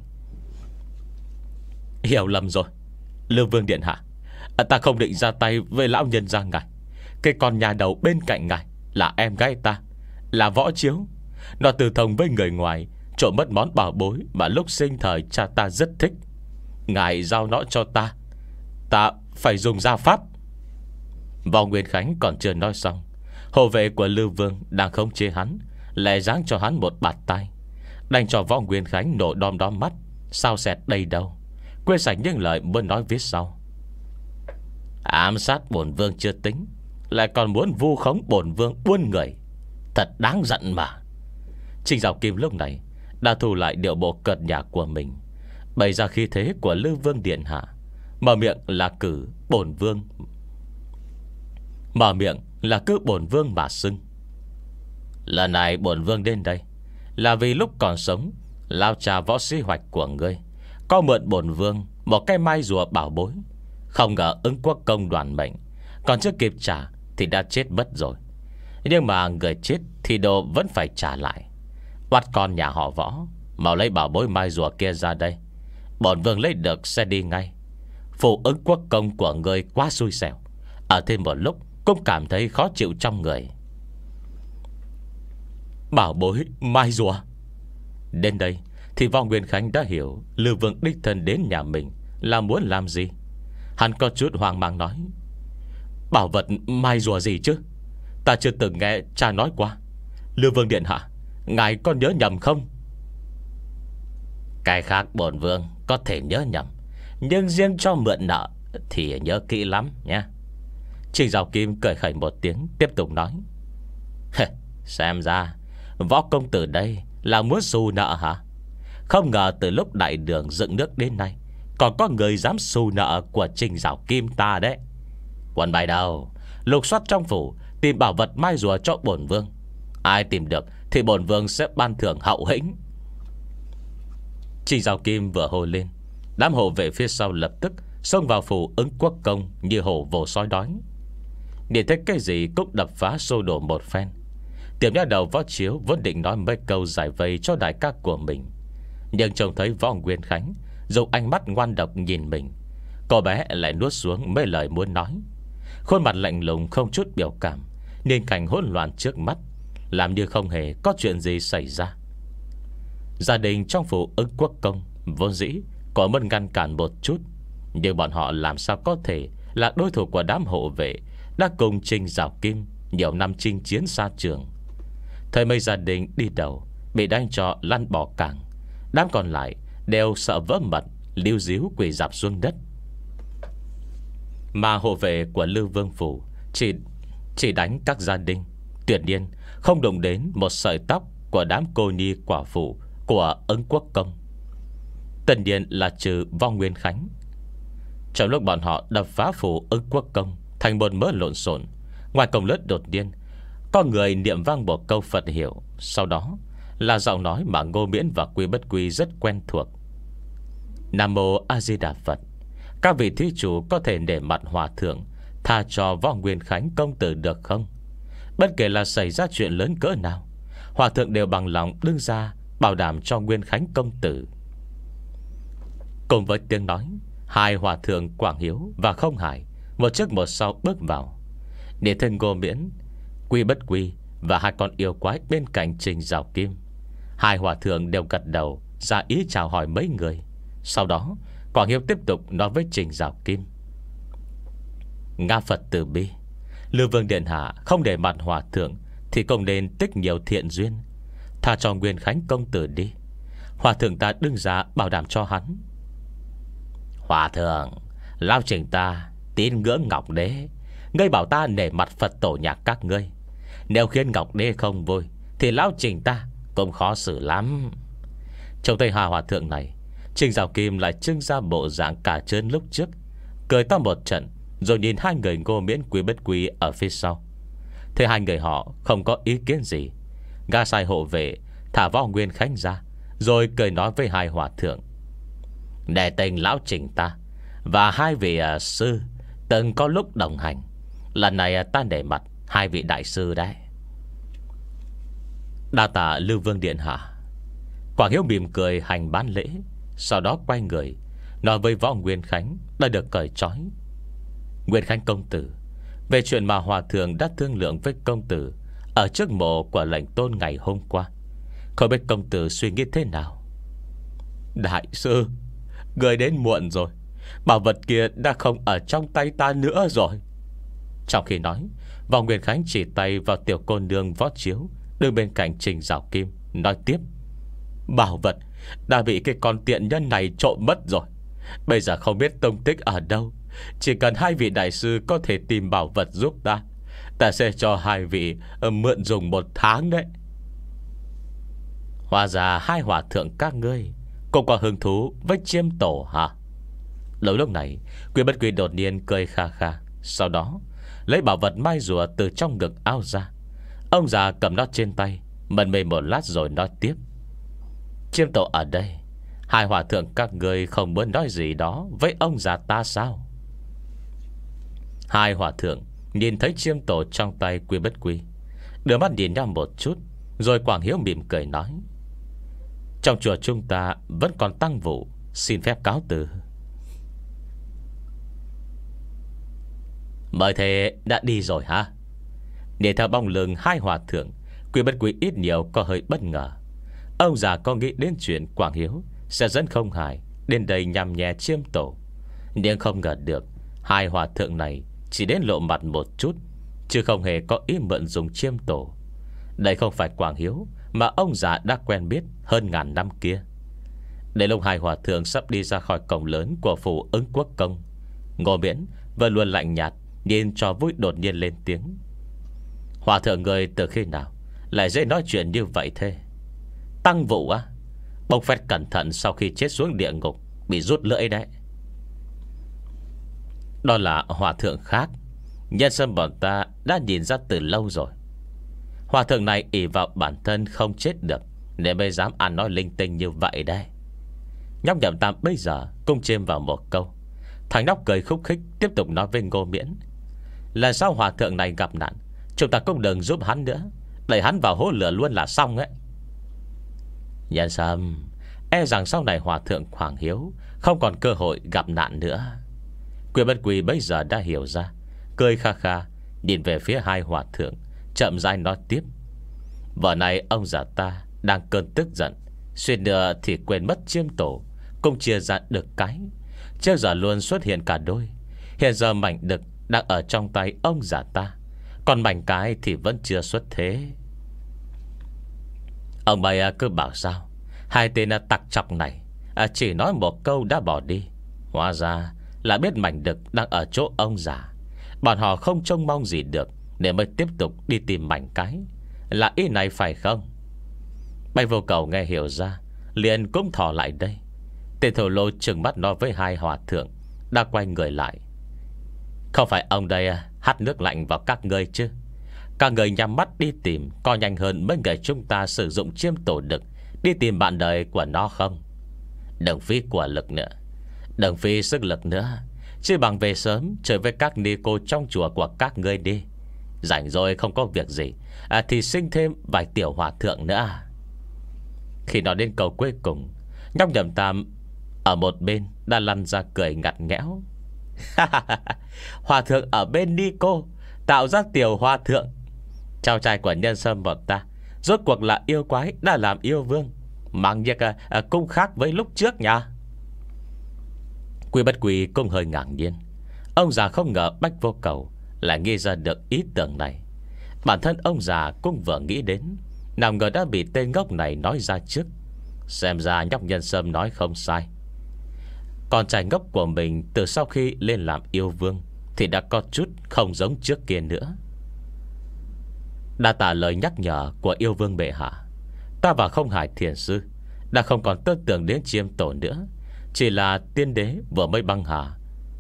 Hiểu lầm rồi, Lưu Vương điện hạ, ta không định ra tay với lão nhân gia ngài. Cái con nhà đầu bên cạnh ngài là em gái ta, là Võ Chiếu. Nó từ thông với người ngoài, trộm mất món bảo bối mà lúc sinh thời cha ta rất thích. Ngài giao nó cho ta, ta phải dùng gia pháp. Võ Nguyên Khánh còn chưa nói xong, hộ vệ của Lưu Vương đang khống chế hắn lè giáng cho hắn một bạt tay, đánh cho Võ Nguyên Khánh nổ đom đóm mắt, sao xẹt đầy đầu, quên sạch những lời muốn nói viết sau. Ám sát bổn vương chưa tính, lại còn muốn vu khống bổn vương buôn người, thật đáng giận mà. Trình Giảo Kim lúc này đã thu lại điệu bộ cợt nhả của mình, bày ra khí thế của Lưu Vương điện hạ, mở miệng là cử bổn vương Mở miệng là cứ bổn vương mà xưng. Lần này bổn vương đến đây là vì lúc còn sống, lao trà võ sĩ hoạch của ngươi có mượn bổn vương một cái mai rùa bảo bối. Không ngờ Ứng Quốc Công đoàn mệnh, còn chưa kịp trả thì đã chết mất rồi. Nhưng mà người chết thì đồ vẫn phải trả lại. Bắt con nhà họ Võ, mau lấy bảo bối mai rùa kia ra đây. Bổn vương lấy được sẽ đi ngay. Phụ Ứng Quốc Công của ngươi quá xui xẻo, ở thêm một lúc cũng cảm thấy khó chịu trong người. Bảo bối mai rùa. Đến đây thì Võ Nguyên Khánh đã hiểu Lưu Vương đích thân đến nhà mình là muốn làm gì. Hắn có chút hoang mang nói: bảo vật mai rùa gì chứ? Ta chưa từng nghe cha nói qua. Lưu Vương điện hạ, ngài có nhớ nhầm không? Cái khác bổn vương có thể nhớ nhầm, nhưng riêng cho mượn nợ thì nhớ kỹ lắm nhé. Trình Giảo Kim cười khẩy một tiếng, tiếp tục nói: Xem ra Võ công tử đây là muốn xù nợ hả? Không ngờ từ lúc đại đường dựng nước đến nay còn có người dám xù nợ của Trình Giảo Kim ta đấy. Quân bài đầu, lục soát trong phủ, tìm bảo vật mai rùa cho bổn vương. Ai tìm được thì bổn vương sẽ ban thưởng hậu hĩnh. Trình Giảo Kim vừa hô lên, đám hộ vệ phía sau lập tức xông vào phủ Ứng Quốc công như hổ vồ sói đói. Nhìn thấy cái gì cũng đập phá xô đổ một phen. Tiểu nha đầu Võ Chiếu vốn định nói mấy câu giải vây cho đại ca của mình, nhưng trông thấy Võ Nguyên Khánh dùng ánh mắt ngoan độc nhìn mình, cô bé lại nuốt xuống mấy lời muốn nói. Khuôn mặt lạnh lùng không chút biểu cảm, nên cảnh hỗn loạn trước mắt, làm như không hề có chuyện gì xảy ra. Gia đình trong phủ Ứng Quốc công vốn dĩ có muốn ngăn cản một chút, nhưng bọn họ làm sao có thể là đối thủ của đám hộ vệ đã cùng Trình Giảo Kim nhiều năm chinh chiến xa trường. Thời mấy gia đình đi đầu bị đánh cho lăn bỏ cảng, đám còn lại đều sợ vỡ mật, líu díu quỳ dạp xuống đất. Mà hộ vệ của Lưu Vương phủ Chỉ chỉ đánh các gia đình, tuyệt nhiên không đụng đến một sợi tóc của đám cô nhi quả phụ của Ứng Quốc công. Tất nhiên là trừ Võ Nguyên Khánh. Trong lúc bọn họ đập phá phủ Ứng Quốc công thành một mớ lộn xộn, ngoài cổng lớn đột nhiên có người niệm vang một câu Phật hiệu. Sau đó là giọng nói mà Ngô Miễn và Quy Bất Quy rất quen thuộc: Nam mô A Di Đà Phật. Các vị thí chủ có thể để mặt hòa thượng tha cho Võ Nguyên Khánh công tử được không? Bất kể là xảy ra chuyện lớn cỡ nào, hòa thượng đều bằng lòng đứng ra bảo đảm cho Nguyên Khánh công tử. Cùng với tiếng nói, hai hòa thượng Quảng Hiếu và Không Hải một trước một sau bước vào. Để thân Ngô Miễn, Quy Bất Quy và hai con yêu quái bên cạnh Trình Giảo Kim, hai hòa thượng đều gật đầu ra ý chào hỏi mấy người. Sau đó Quảng Hiếu tiếp tục nói với Trình Giảo Kim: Nga Phật từ bi, Lưu Vương điện hạ không để mặt hòa thượng thì cũng nên tích nhiều thiện duyên, tha cho Nguyên Khánh công tử đi. Hòa thượng ta đứng ra bảo đảm cho hắn. Hòa thượng, lão Trình ta tín ngưỡng Ngọc Đế, ngươi bảo ta nể mặt Phật tổ nhạc các ngươi. Nếu khiến Ngọc Đế không vui thì lão Trình ta cũng khó xử lắm. Trong tay hà hòa thượng này, Trình Giảo Kim lại trưng ra bộ dạng cả trơn lúc trước, cười to một trận, rồi nhìn hai người Ngô Miễn Quy Bất Quy ở phía sau. Thế hai người họ không có ý kiến gì, gã sai hộ vệ thả Võ Nguyên Khánh ra, rồi cười nói với hai hòa thượng: Để tình lão Trình ta và hai vị uh, sư từng có lúc đồng hành, lần này uh, ta để mặt hai vị đại sư đấy. Đa tạ Lưu Vương điện hạ. Quảng Hiếu mỉm cười hành bán lễ, sau đó quay người nói với Võ Nguyên Khánh đã được cởi trói: Nguyên Khánh công tử, về chuyện mà hòa thượng đã thương lượng với công tử ở trước mộ của lệnh tôn ngày hôm qua, không biết công tử suy nghĩ thế nào? Đại sư, người đến muộn rồi, bảo vật kia đã không ở trong tay ta nữa rồi. Trong khi nói, Võ Nguyên Khánh chỉ tay vào tiểu cô nương Võ Chiếu đứng bên cạnh Trình Giảo Kim, nói tiếp: Bảo vật đã bị cái con tiện nhân này trộm mất rồi. Bây giờ không biết tông tích ở đâu. Chỉ cần hai vị đại sư có thể tìm bảo vật giúp ta, ta sẽ cho hai vị mượn dùng một tháng đấy. Hóa ra hai hòa thượng các ngươi cũng có hứng thú với chiêm tổ hả? Lúc lúc này Quy Bất Quy đột nhiên cười kha kha, sau đó lấy bảo vật mai rùa từ trong ngực áo ra. Ông già cầm nó trên tay, mần mê một lát rồi nói tiếp: Chiêm tổ ở đây, hai hòa thượng các ngươi không muốn nói gì đó với ông già ta sao? Hai hòa thượng nhìn thấy chiêm tổ trong tay Quy Bất Quy, đưa mắt nhìn nhau một chút, rồi Quảng Hiếu mỉm cười nói: Trong chùa chúng ta vẫn còn tăng vụ, xin phép cáo từ. Mời thầy đã đi rồi hả? Để theo bóng lưng hai hòa thượng, Quy Bất Quy ít nhiều có hơi bất ngờ. Ông già có nghĩ đến chuyện Quảng Hiếu sẽ dẫn Không Hải đến đây nhằm nhẹ chiêm tổ, nhưng không ngờ được hai hòa thượng này chỉ đến lộ mặt một chút, chứ không hề có ý mượn dùng chiêm tổ. Đây không phải Quảng Hiếu mà ông già đã quen biết hơn ngàn năm kia. Để lúc hai hòa thượng sắp đi ra khỏi cổng lớn của phủ Ứng Quốc công, Ngô Miễn vẫn luôn lạnh nhạt nhìn cho vui đột nhiên lên tiếng: Hòa thượng người từ khi nào lại dễ nói chuyện như vậy thế? Tăng vụ á? Bộc phét cẩn thận sau khi chết xuống địa ngục, bị rút lưỡi đấy. Đó là hòa thượng khác. Nhân sâm bọn ta đã nhìn ra từ lâu rồi. Hòa thượng này ỷ vào bản thân không chết được nên mới dám ăn nói linh tinh như vậy đây. Nhóc Nhậm Tam bây giờ cũng chêm vào một câu. Thằng nhóc cười khúc khích tiếp tục nói với Ngô Miễn: Lần sau hòa thượng này gặp nạn, chúng ta cũng đừng giúp hắn nữa, đẩy hắn vào hố lửa luôn là xong ấy. Nhân sâm, e rằng sau này hòa thượng Hoàng Hiếu không còn cơ hội gặp nạn nữa. Quyền Bất Quỳ bây giờ đã hiểu ra, cười kha kha nhìn về phía hai hòa thượng, chậm rãi nói tiếp: Vợ này ông già ta đang cơn tức giận, suýt nữa thì quên mất chiêm tổ, cũng chia ra được cái. Trước giờ luôn xuất hiện cả đôi. Hiện giờ mảnh đực đang ở trong tay ông già ta, còn mảnh cái thì vẫn chưa xuất thế. Ông bày cứ bảo sao hai tên tặc chọc này à, chỉ nói một câu đã bỏ đi. Hóa ra là biết mảnh đực đang ở chỗ ông già. Bọn họ không trông mong gì được để mới tiếp tục đi tìm mảnh cái. Là ý này phải không? Bạch Vô Cầu nghe hiểu ra, liền cũng thò lại đây. Tên thổ lô trừng mắt nói với hai hòa thượng đã quay người lại: Không phải ông đây hắt nước lạnh vào các ngươi chứ? Các người nhắm mắt đi tìm coi nhanh hơn mấy người chúng ta sử dụng chiêm tổ đực đi tìm bạn đời của nó không? Đừng phí của lực nữa, đừng phí sức lực nữa, chứ bằng về sớm chơi với các ni cô trong chùa của các ngươi đi. Rảnh rồi không có việc gì à, thì sinh thêm vài tiểu hòa thượng nữa. Khi nói đến câu cuối cùng, nhóc Nhậm Tam ở một bên đã lăn ra cười ngặt nghẽo: Hòa thượng ở bên ni cô tạo ra tiểu hòa thượng. Cháu trai của nhân sâm bọn ta rốt cuộc là yêu quái đã làm yêu vương, mang việc à, à, cũng khác với lúc trước nha. Quy Bất Quy cũng hơi ngạc nhiên. Ông già không ngờ Bách Vô Cầu lại nghĩ ra được ý tưởng này. Bản thân ông già cũng vừa nghĩ đến, nào ngờ đã bị tên ngốc này nói ra trước. Xem ra nhóc nhân sâm nói không sai. Con trai ngốc của mình từ sau khi lên làm yêu vương thì đã có chút không giống trước kia nữa. Đa tạ lời nhắc nhở của yêu vương bệ hạ, ta và Không Hải thiền sư đã không còn tư tưởng đến chiêm tổ nữa. Chỉ là tiên đế vừa mới băng hà.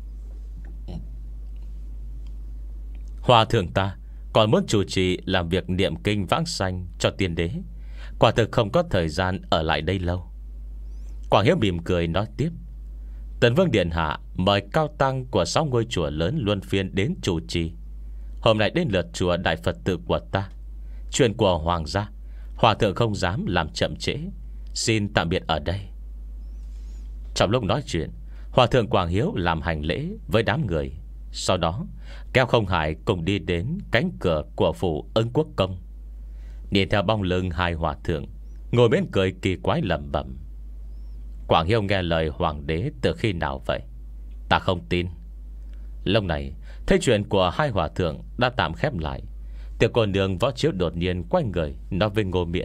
Hòa thượng ta còn muốn chủ trì làm việc niệm kinh vãng sanh cho tiên đế, quả thực không có thời gian ở lại đây lâu. Quảng Hiếu mỉm cười nói tiếp: Tần Vương điện hạ mời cao tăng của sáu ngôi chùa lớn luân phiên đến chủ trì. Hôm nay đến lượt chùa Đại Phật Tự của ta. Chuyện của hoàng gia hòa thượng không dám làm chậm trễ, xin tạm biệt ở đây. Trong lúc nói chuyện, hòa thượng Quảng Hiếu làm hành lễ với đám người, sau đó kéo Không Hải cùng đi đến cánh cửa của phủ Ưng Quốc Công. Nhìn theo bóng lưng hai hòa thượng ngồi bên cười kỳ quái lẩm bẩm: Quảng Hiếu nghe lời hoàng đế từ khi nào vậy? Ta không tin. Lúc này thấy chuyện của hai hòa thượng đã tạm khép lại, tiểu cô nương Võ Chiếu đột nhiên quay người nói với Ngô Miễn: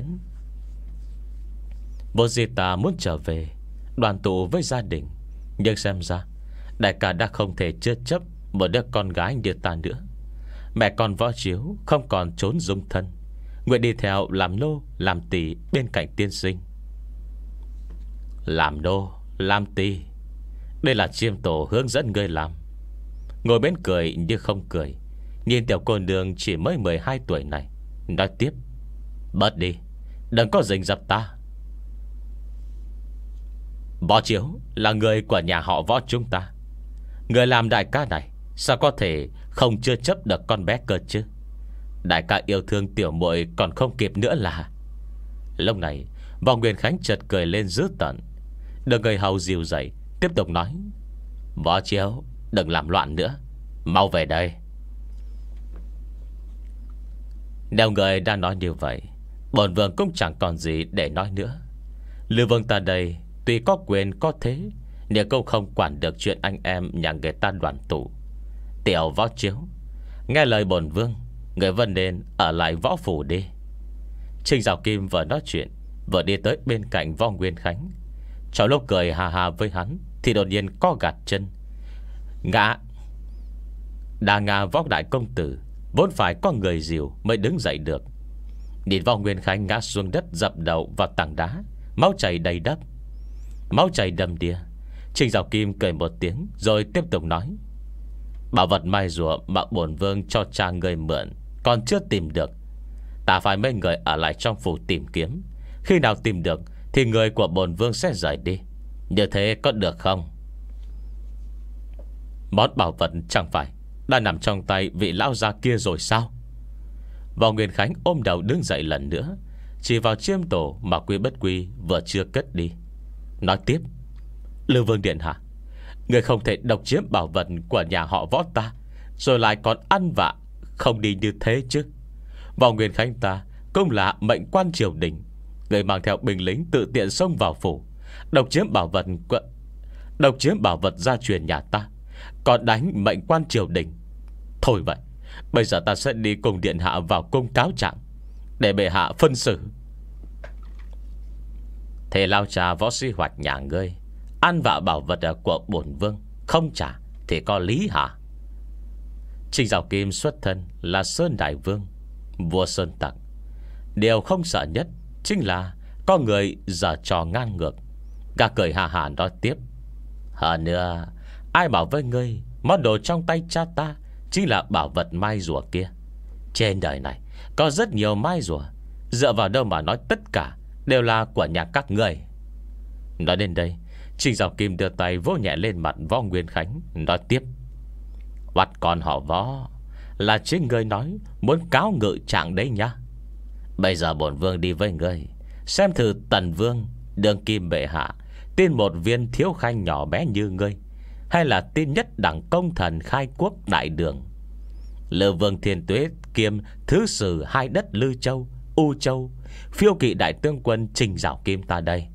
Vô gì ta muốn trở về đoàn tụ với gia đình, nhưng xem ra đại ca đã không thể chứa chấp một đứa con gái như ta nữa. Mẹ con Võ Chiếu không còn trốn dung thân, nguyện đi theo làm nô làm tỳ bên cạnh tiên sinh. Làm nô làm tỳ, đây là chiêm tổ hướng dẫn ngươi làm. Ngồi bên cười như không cười, nhìn tiểu cô nương chỉ mới mười hai tuổi này, nói tiếp: Bớt đi, đừng có rình rập ta. Võ Chiếu là người của nhà họ Võ chúng ta. Người làm đại ca này sao có thể không chưa chấp được con bé cơ chứ? Đại ca yêu thương tiểu muội còn không kịp nữa là. Lúc này Võ Nguyên Khánh chợt cười lên dữ tợn, được người hầu dìu dậy, tiếp tục nói: Võ Chiếu, đừng làm loạn nữa, mau về đây. Nếu người đã nói như vậy, bổn vương cũng chẳng còn gì để nói nữa. Lưu vương ta đây tuy có quyền có thế, nhưng cũng không quản được chuyện anh em nhà người ta đoàn tụ. Tiểu Võ Chiếu, nghe lời bổn vương, người vẫn nên ở lại võ phủ đi. Trình Giảo Kim vừa nói chuyện vừa đi tới bên cạnh Võ Nguyên Khánh. Trong lúc cười hà hà với hắn thì đột nhiên co gạt chân, ngã Đà Nga Võ đại công tử vốn phải có người dìu mới đứng dậy được. Nhìn Võ Nguyên Khánh ngã xuống đất, dập đầu vào tảng đá, máu chảy đầy đất, máu chảy đầm đìa. Trình Giảo Kim cười một tiếng rồi tiếp tục nói: bảo vật mai rùa mà bổn vương cho cha người mượn còn chưa tìm được. Ta phải mấy người ở lại trong phủ tìm kiếm. Khi nào tìm được thì người của bổn vương sẽ rời đi. Như thế có được không? Món bảo vật chẳng phải đã nằm trong tay vị lão già kia rồi sao? Võ Nguyên Khánh ôm đầu đứng dậy lần nữa, chỉ vào chiêm tổ mà Quy Bất Quy vừa chưa cất đi, nói tiếp: Lưu Vương điện hạ, người không thể độc chiếm bảo vật của nhà họ Võ ta rồi lại còn ăn vạ không đi như thế chứ. Võ Nguyên Khánh ta cũng là mệnh quan triều đình, người mang theo binh lính tự tiện xông vào phủ, độc chiếm bảo vật của... độc chiếm bảo vật gia truyền nhà ta, còn đánh mệnh quan triều đình. Thôi vậy, bây giờ ta sẽ đi cùng điện hạ vào cung cáo trạng, để bệ hạ phân xử. Thế lao trà Võ Sĩ Hoạch nhà ngươi ăn vạ bảo vật của bổn vương không trả thì có lý hả? Trình Giảo Kim xuất thân là Sơn Đại Vương, vua Sơn Tặc. Điều không sợ nhất chính là có người giở trò ngang ngược. Gã cười hà hà nói tiếp: hơn nữa, ai bảo với ngươi món đồ trong tay cha ta chính là bảo vật mai rùa kia? Trên đời này có rất nhiều mai rùa, dựa vào đâu mà nói tất cả đều là của nhà các ngươi? Nói đến đây, Trình Giảo Kim đưa tay vỗ nhẹ lên mặt Võ Nguyên Khánh, nói tiếp: Bắt con họ Võ là chính ngươi nói muốn cáo ngự trạng đấy nhá. Bây giờ bổn vương đi với ngươi, xem thử Tần Vương đương kim bệ hạ tin một viên thiếu khanh nhỏ bé như ngươi, hay là tin nhất đẳng công thần khai quốc đại đường. Lư Vương Thiên Tuế kiêm thứ sử hai đất Lư Châu, U Châu, phiêu kỵ đại tướng quân Trình Giảo Kim ta đây.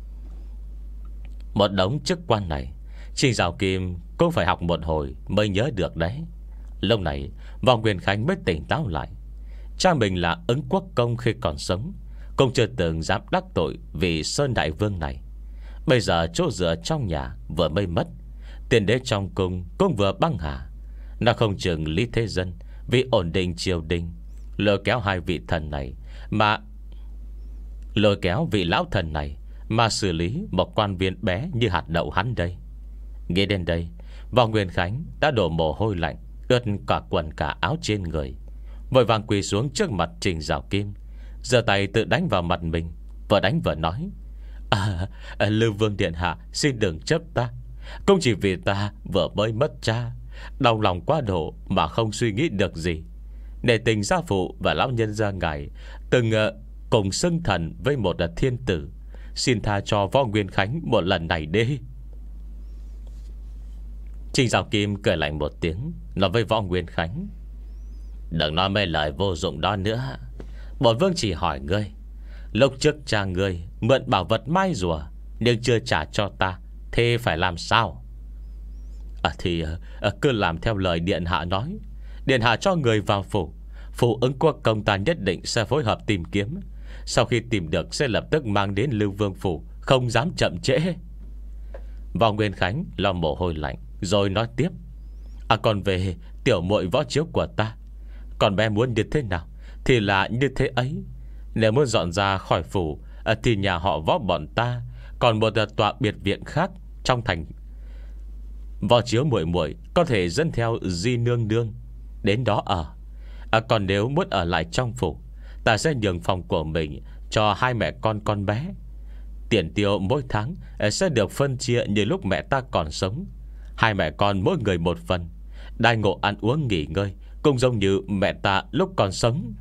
Một đống chức quan này Trình Giảo Kim cũng phải học một hồi mới nhớ được đấy. Lúc này Võ Nguyên Khánh mới tỉnh táo lại. Cha mình là Ứng Quốc Công khi còn sống, cũng chưa từng dám đắc tội vì Sơn Đại Vương này. Bây giờ chỗ dựa trong nhà vừa mới mất, tiền đế trong cung cũng vừa băng hà. Nó không chừng Lý Thế Dân vì ổn định triều đình lôi kéo hai vị thần này Mà Lôi kéo vị lão thần này mà xử lý một quan viên bé như hạt đậu hắn đây. Nghĩ đến đây, Võ Nguyên Khánh đã đổ mồ hôi lạnh ướt cả quần cả áo trên người, vội vàng quỳ xuống trước mặt Trình Giảo Kim, giơ tay tự đánh vào mặt mình, vừa đánh vừa nói: À, à Lưu Vương điện hạ xin đừng chấp ta. Không chỉ vì ta vừa mới mất cha, đau lòng quá độ mà không suy nghĩ được gì. Nể tình gia phụ và lão nhân gia ngài từng uh, cùng xưng thần với một uh, thiên tử, xin tha cho Võ Nguyên Khánh một lần này đi. Trình Giảo Kim cười lạnh một tiếng, nói với Võ Nguyên Khánh: Đừng nói mấy lời vô dụng đó nữa. Bổn vương chỉ hỏi ngươi, lúc trước cha ngươi mượn bảo vật mai rùa nhưng chưa trả cho ta, thế phải làm sao? À thì à, cứ làm theo lời điện hạ nói. Điện hạ cho người vào phủ, phủ Ứng Quốc Công ta nhất định sẽ phối hợp tìm kiếm. Sau khi tìm được sẽ lập tức mang đến Lưu Vương phủ, không dám chậm trễ. Võ Nguyên Khánh lo mồ hôi lạnh rồi nói tiếp: À còn về tiểu muội Võ Chiếu của ta, còn bé muốn như thế nào thì là như thế ấy. Nếu muốn dọn ra khỏi phủ à, thì nhà họ Võ bọn ta còn một tọa biệt viện khác trong thành. Võ Chiếu muội muội có thể dẫn theo Di nương nương đến đó ở. à, Còn nếu muốn ở lại trong phủ, ta sẽ nhường phòng của mình cho hai mẹ con con bé. Tiền tiêu mỗi tháng sẽ được phân chia như lúc mẹ ta còn sống. Hai mẹ con mỗi người một phần, đãi ngộ ăn uống nghỉ ngơi cũng giống như mẹ ta lúc còn sống.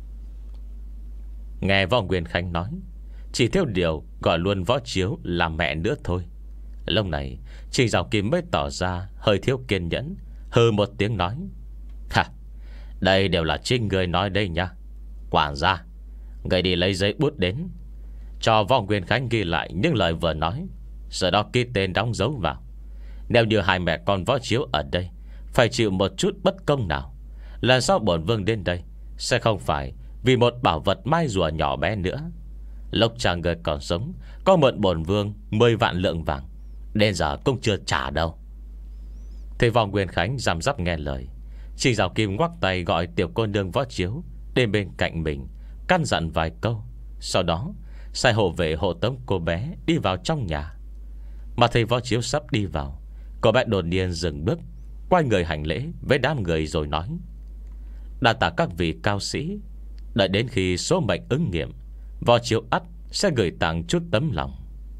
Nghe Võ Nguyên Khánh nói, chỉ theo điều gọi luôn Võ Chiếu là mẹ nữa thôi. Lúc này Trình Giảo Kim mới tỏ ra hơi thiếu kiên nhẫn, hừ một tiếng nói: Hả, đây đều là chính người nói đây nha. Quản gia, người đi lấy giấy bút đến, cho Võ Nguyên Khánh ghi lại những lời vừa nói, sau đó ký tên đóng dấu vào. Nếu như hai mẹ con Võ Chiếu ở đây phải chịu một chút bất công nào, lần sau bổn vương đến đây sẽ không phải vì một bảo vật mai rùa nhỏ bé nữa. Lúc cha người còn sống có mượn bổn vương mười vạn lượng vàng, đến giờ cũng chưa trả đâu. Thì Võ Nguyên Khánh răm rắp nghe lời, Trình Dạo Kim ngoắc tay gọi tiểu cô nương Võ Chiếu đến bên cạnh mình, căn dặn vài câu. Sau đó sai hộ vệ hộ tống cô bé đi vào trong nhà. Mà thấy Võ Chiếu sắp đi vào, cô bé đột nhiên dừng bước, quay người hành lễ với đám người rồi nói: đa tạ các vị cao sĩ. Đợi đến khi số mệnh ứng nghiệm, Võ Chiếu ắt sẽ gửi tặng chút tấm lòng.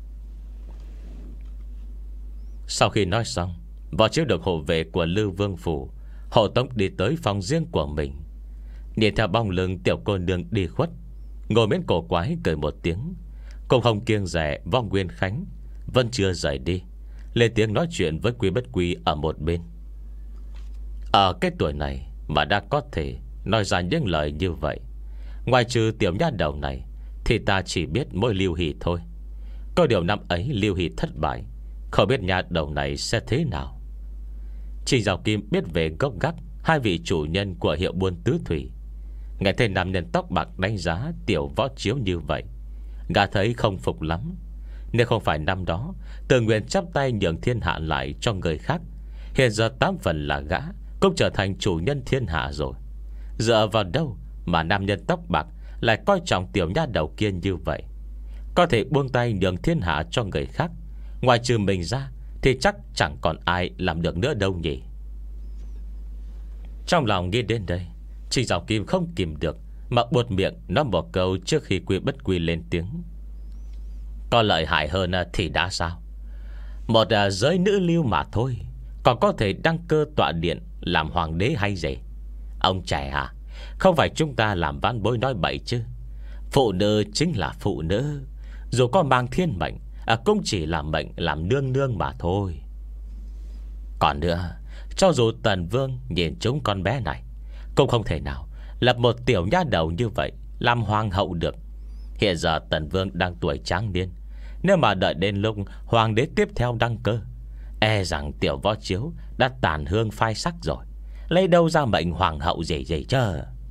Sau khi nói xong, Võ Chiếu được hộ vệ của Lư Vương Phủ hộ tống đi tới phòng riêng của mình. Nhìn theo bóng lưng tiểu cô nương đi khuất, ngồi miễn cổ quái cười một tiếng, cũng không kiêng rẻ Võ Nguyên Khánh vẫn chưa rời đi, lên tiếng nói chuyện với Quý Bất Quy ở một bên. Ở cái tuổi này mà đã có thể nói ra những lời như vậy, ngoài trừ tiểu nha đầu này, thì ta chỉ biết mỗi Lưu Hỷ thôi. Có điều năm ấy Lưu Hỷ thất bại, không biết nha đầu này sẽ thế nào. Trình Dạo Kim biết về gốc gác hai vị chủ nhân của hiệu buôn tứ thủy. Nghe thấy nam nhân tóc bạc đánh giá tiểu Võ Chiếu như vậy, gã thấy không phục lắm. Nếu không phải năm đó tự nguyện chắp tay nhường thiên hạ lại cho người khác, hiện giờ tám phần là gã cũng trở thành chủ nhân thiên hạ rồi. Dựa vào đâu mà nam nhân tóc bạc lại coi trọng tiểu nha đầu kia như vậy? Có thể buông tay nhường thiên hạ cho người khác, ngoài trừ mình ra thì chắc chẳng còn ai làm được nữa đâu nhỉ. Trong lòng nghĩ đến đây, Trình Dạo Kim không kìm được mà buột miệng nói một câu trước khi Quý Bất Quy lên tiếng: có lợi hại hơn thì đã sao? Một giới nữ lưu mà thôi, còn có thể đăng cơ tọa điện làm hoàng đế hay gì? Ông trẻ à, không phải chúng ta làm vãn bối nói bậy chứ. Phụ nữ chính là phụ nữ, dù có mang thiên mệnh, à, cũng chỉ là mệnh làm nương nương mà thôi. Còn nữa, cho dù Tần Vương nhìn chúng con bé này, cũng không thể nào lập một tiểu nha đầu như vậy làm hoàng hậu được. Hiện giờ Tần Vương đang tuổi tráng niên, nếu mà đợi đến lúc hoàng đế tiếp theo đăng cơ, e rằng tiểu Võ Chiếu đã tàn hương phai sắc rồi, lấy đâu ra mệnh hoàng hậu gì gì chứ.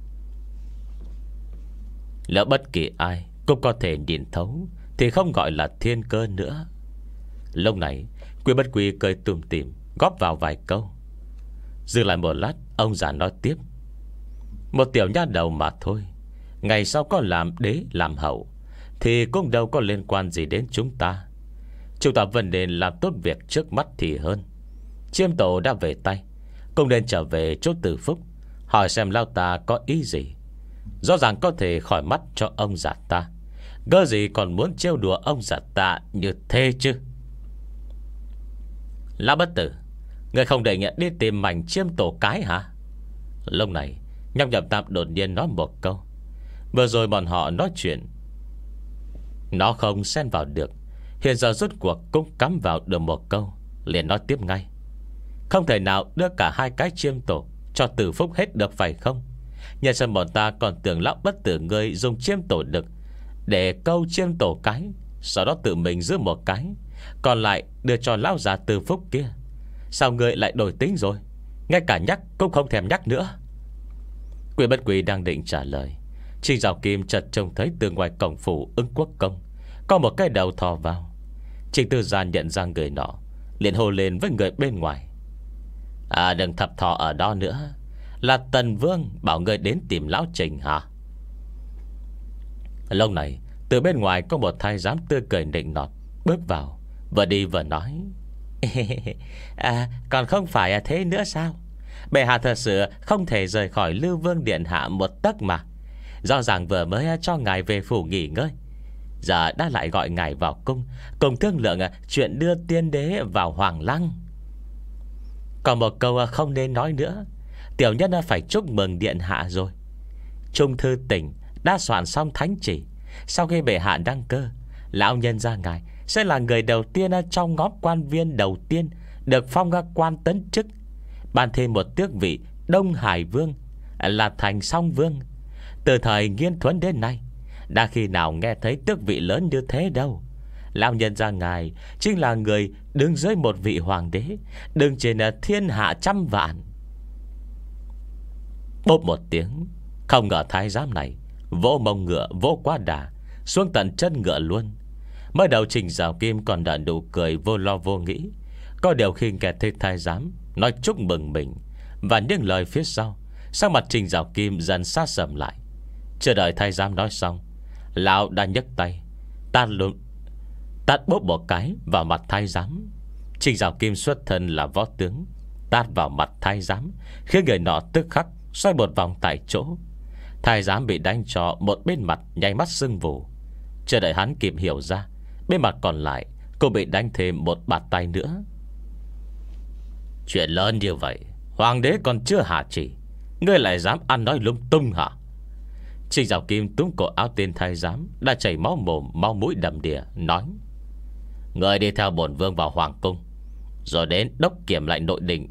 Lỡ bất kỳ ai cũng có thể nhìn thấu thì không gọi là thiên cơ nữa. Lúc này Quý Bất Quy cười tùm tìm góp vào vài câu. Dừng lại một lát, ông già nói tiếp: một tiểu nha đầu mà thôi, ngày sau có làm đế làm hậu thì cũng đâu có liên quan gì đến chúng ta. Chúng ta vẫn nên làm tốt việc trước mắt thì hơn. Chiêm tổ đã về tay, cũng nên trở về chỗ Từ Phúc, hỏi xem lão ta có ý gì. Rõ ràng có thể khỏi mắt cho ông già ta, gơ gì còn muốn trêu đùa ông già ta như thế chứ. Lão bất tử, người không để nhận đi tìm mảnh chiêm tổ cái hả? Lúc này Nhóc Nhậm Tam đột nhiên nói một câu. Vừa rồi bọn họ nói chuyện, nó không xen vào được, hiện giờ rốt cuộc cũng cắm vào được một câu, liền nói tiếp ngay: không thể nào đưa cả hai cái chiêm tổ cho Từ Phúc hết được phải không? Nhân sân bọn ta còn tưởng lão bất tử ngươi dùng chiêm tổ đực để câu chiêm tổ cái, sau đó tự mình giữ một cái, còn lại đưa cho lão già Từ Phúc kia. Sao ngươi lại đổi tính rồi? Ngay cả nhắc cũng không thèm nhắc nữa. Quý Bất Quy đang định trả lời, Trình Dạo Kim chợt trông thấy từ ngoài cổng phủ Ưng Quốc Công có một cái đầu thò vào. Trình Tư Gian nhận ra người nọ, liền hô lên với người bên ngoài: à, đừng thập thò ở đó nữa, là Tần Vương bảo người đến tìm lão Trình hả? Lúc này từ bên ngoài có một thái giám tươi cười nịnh nọt bước vào, vừa đi vừa nói: à, còn không phải thế nữa sao? Bệ hạ thật sự không thể rời khỏi Lưu Vương điện hạ một tấc mà. Rõ ràng vừa mới cho ngài về phủ nghỉ ngơi, giờ đã lại gọi ngài vào cung cùng thương lượng chuyện đưa tiên đế vào Hoàng Lăng. Còn một câu không nên nói nữa, tiểu nhân phải chúc mừng điện hạ rồi. Trung thư tỉnh đã soạn xong thánh chỉ, sau khi bệ hạ đăng cơ, lão nhân gia ngài sẽ là người đầu tiên trong ngóp quan viên đầu tiên được phong quan tấn chức, ban thêm một tước vị Đông Hải Vương, là thành Song Vương. Từ thời Nghiên Thuấn đến nay, đã khi nào nghe thấy tước vị lớn như thế đâu. Lão nhân gia ngài chính là người đứng dưới một vị hoàng đế, đứng trên thiên hạ trăm vạn. Bốp một tiếng, không ngờ thái giám này vỗ mông ngựa vỗ quá đà xuống tận chân ngựa luôn. Mới đầu Trình Dạo Kim còn đã nụ cười vô lo vô nghĩ, có điều khi nghe thấy thái giám nói chúc mừng mình, và những lời phía sau, sắc mặt Trình Giảo Kim dần xa sầm lại. Chưa đợi thái giám nói xong, lão đã nhấc tay tát luôn tát bốp một cái vào mặt thái giám. Trình Giảo Kim xuất thân là võ tướng, tát vào mặt thái giám khiến người nọ tức khắc xoay một vòng tại chỗ. Thái giám bị đánh cho một bên mặt nháy mắt sưng vù. Chưa đợi hắn kịp hiểu ra, bên mặt còn lại cô bị đánh thêm một bạt tay nữa. Chuyện lớn như vậy, hoàng đế còn chưa hạ chỉ, ngươi lại dám ăn nói lung tung hả? Trình Giảo Kim túm cổ áo tên thái giám đã chảy máu mồm máu mũi đầm đìa, nói: Ngươi đi theo bổn vương vào hoàng cung, rồi đến đốc kiểm lại nội đình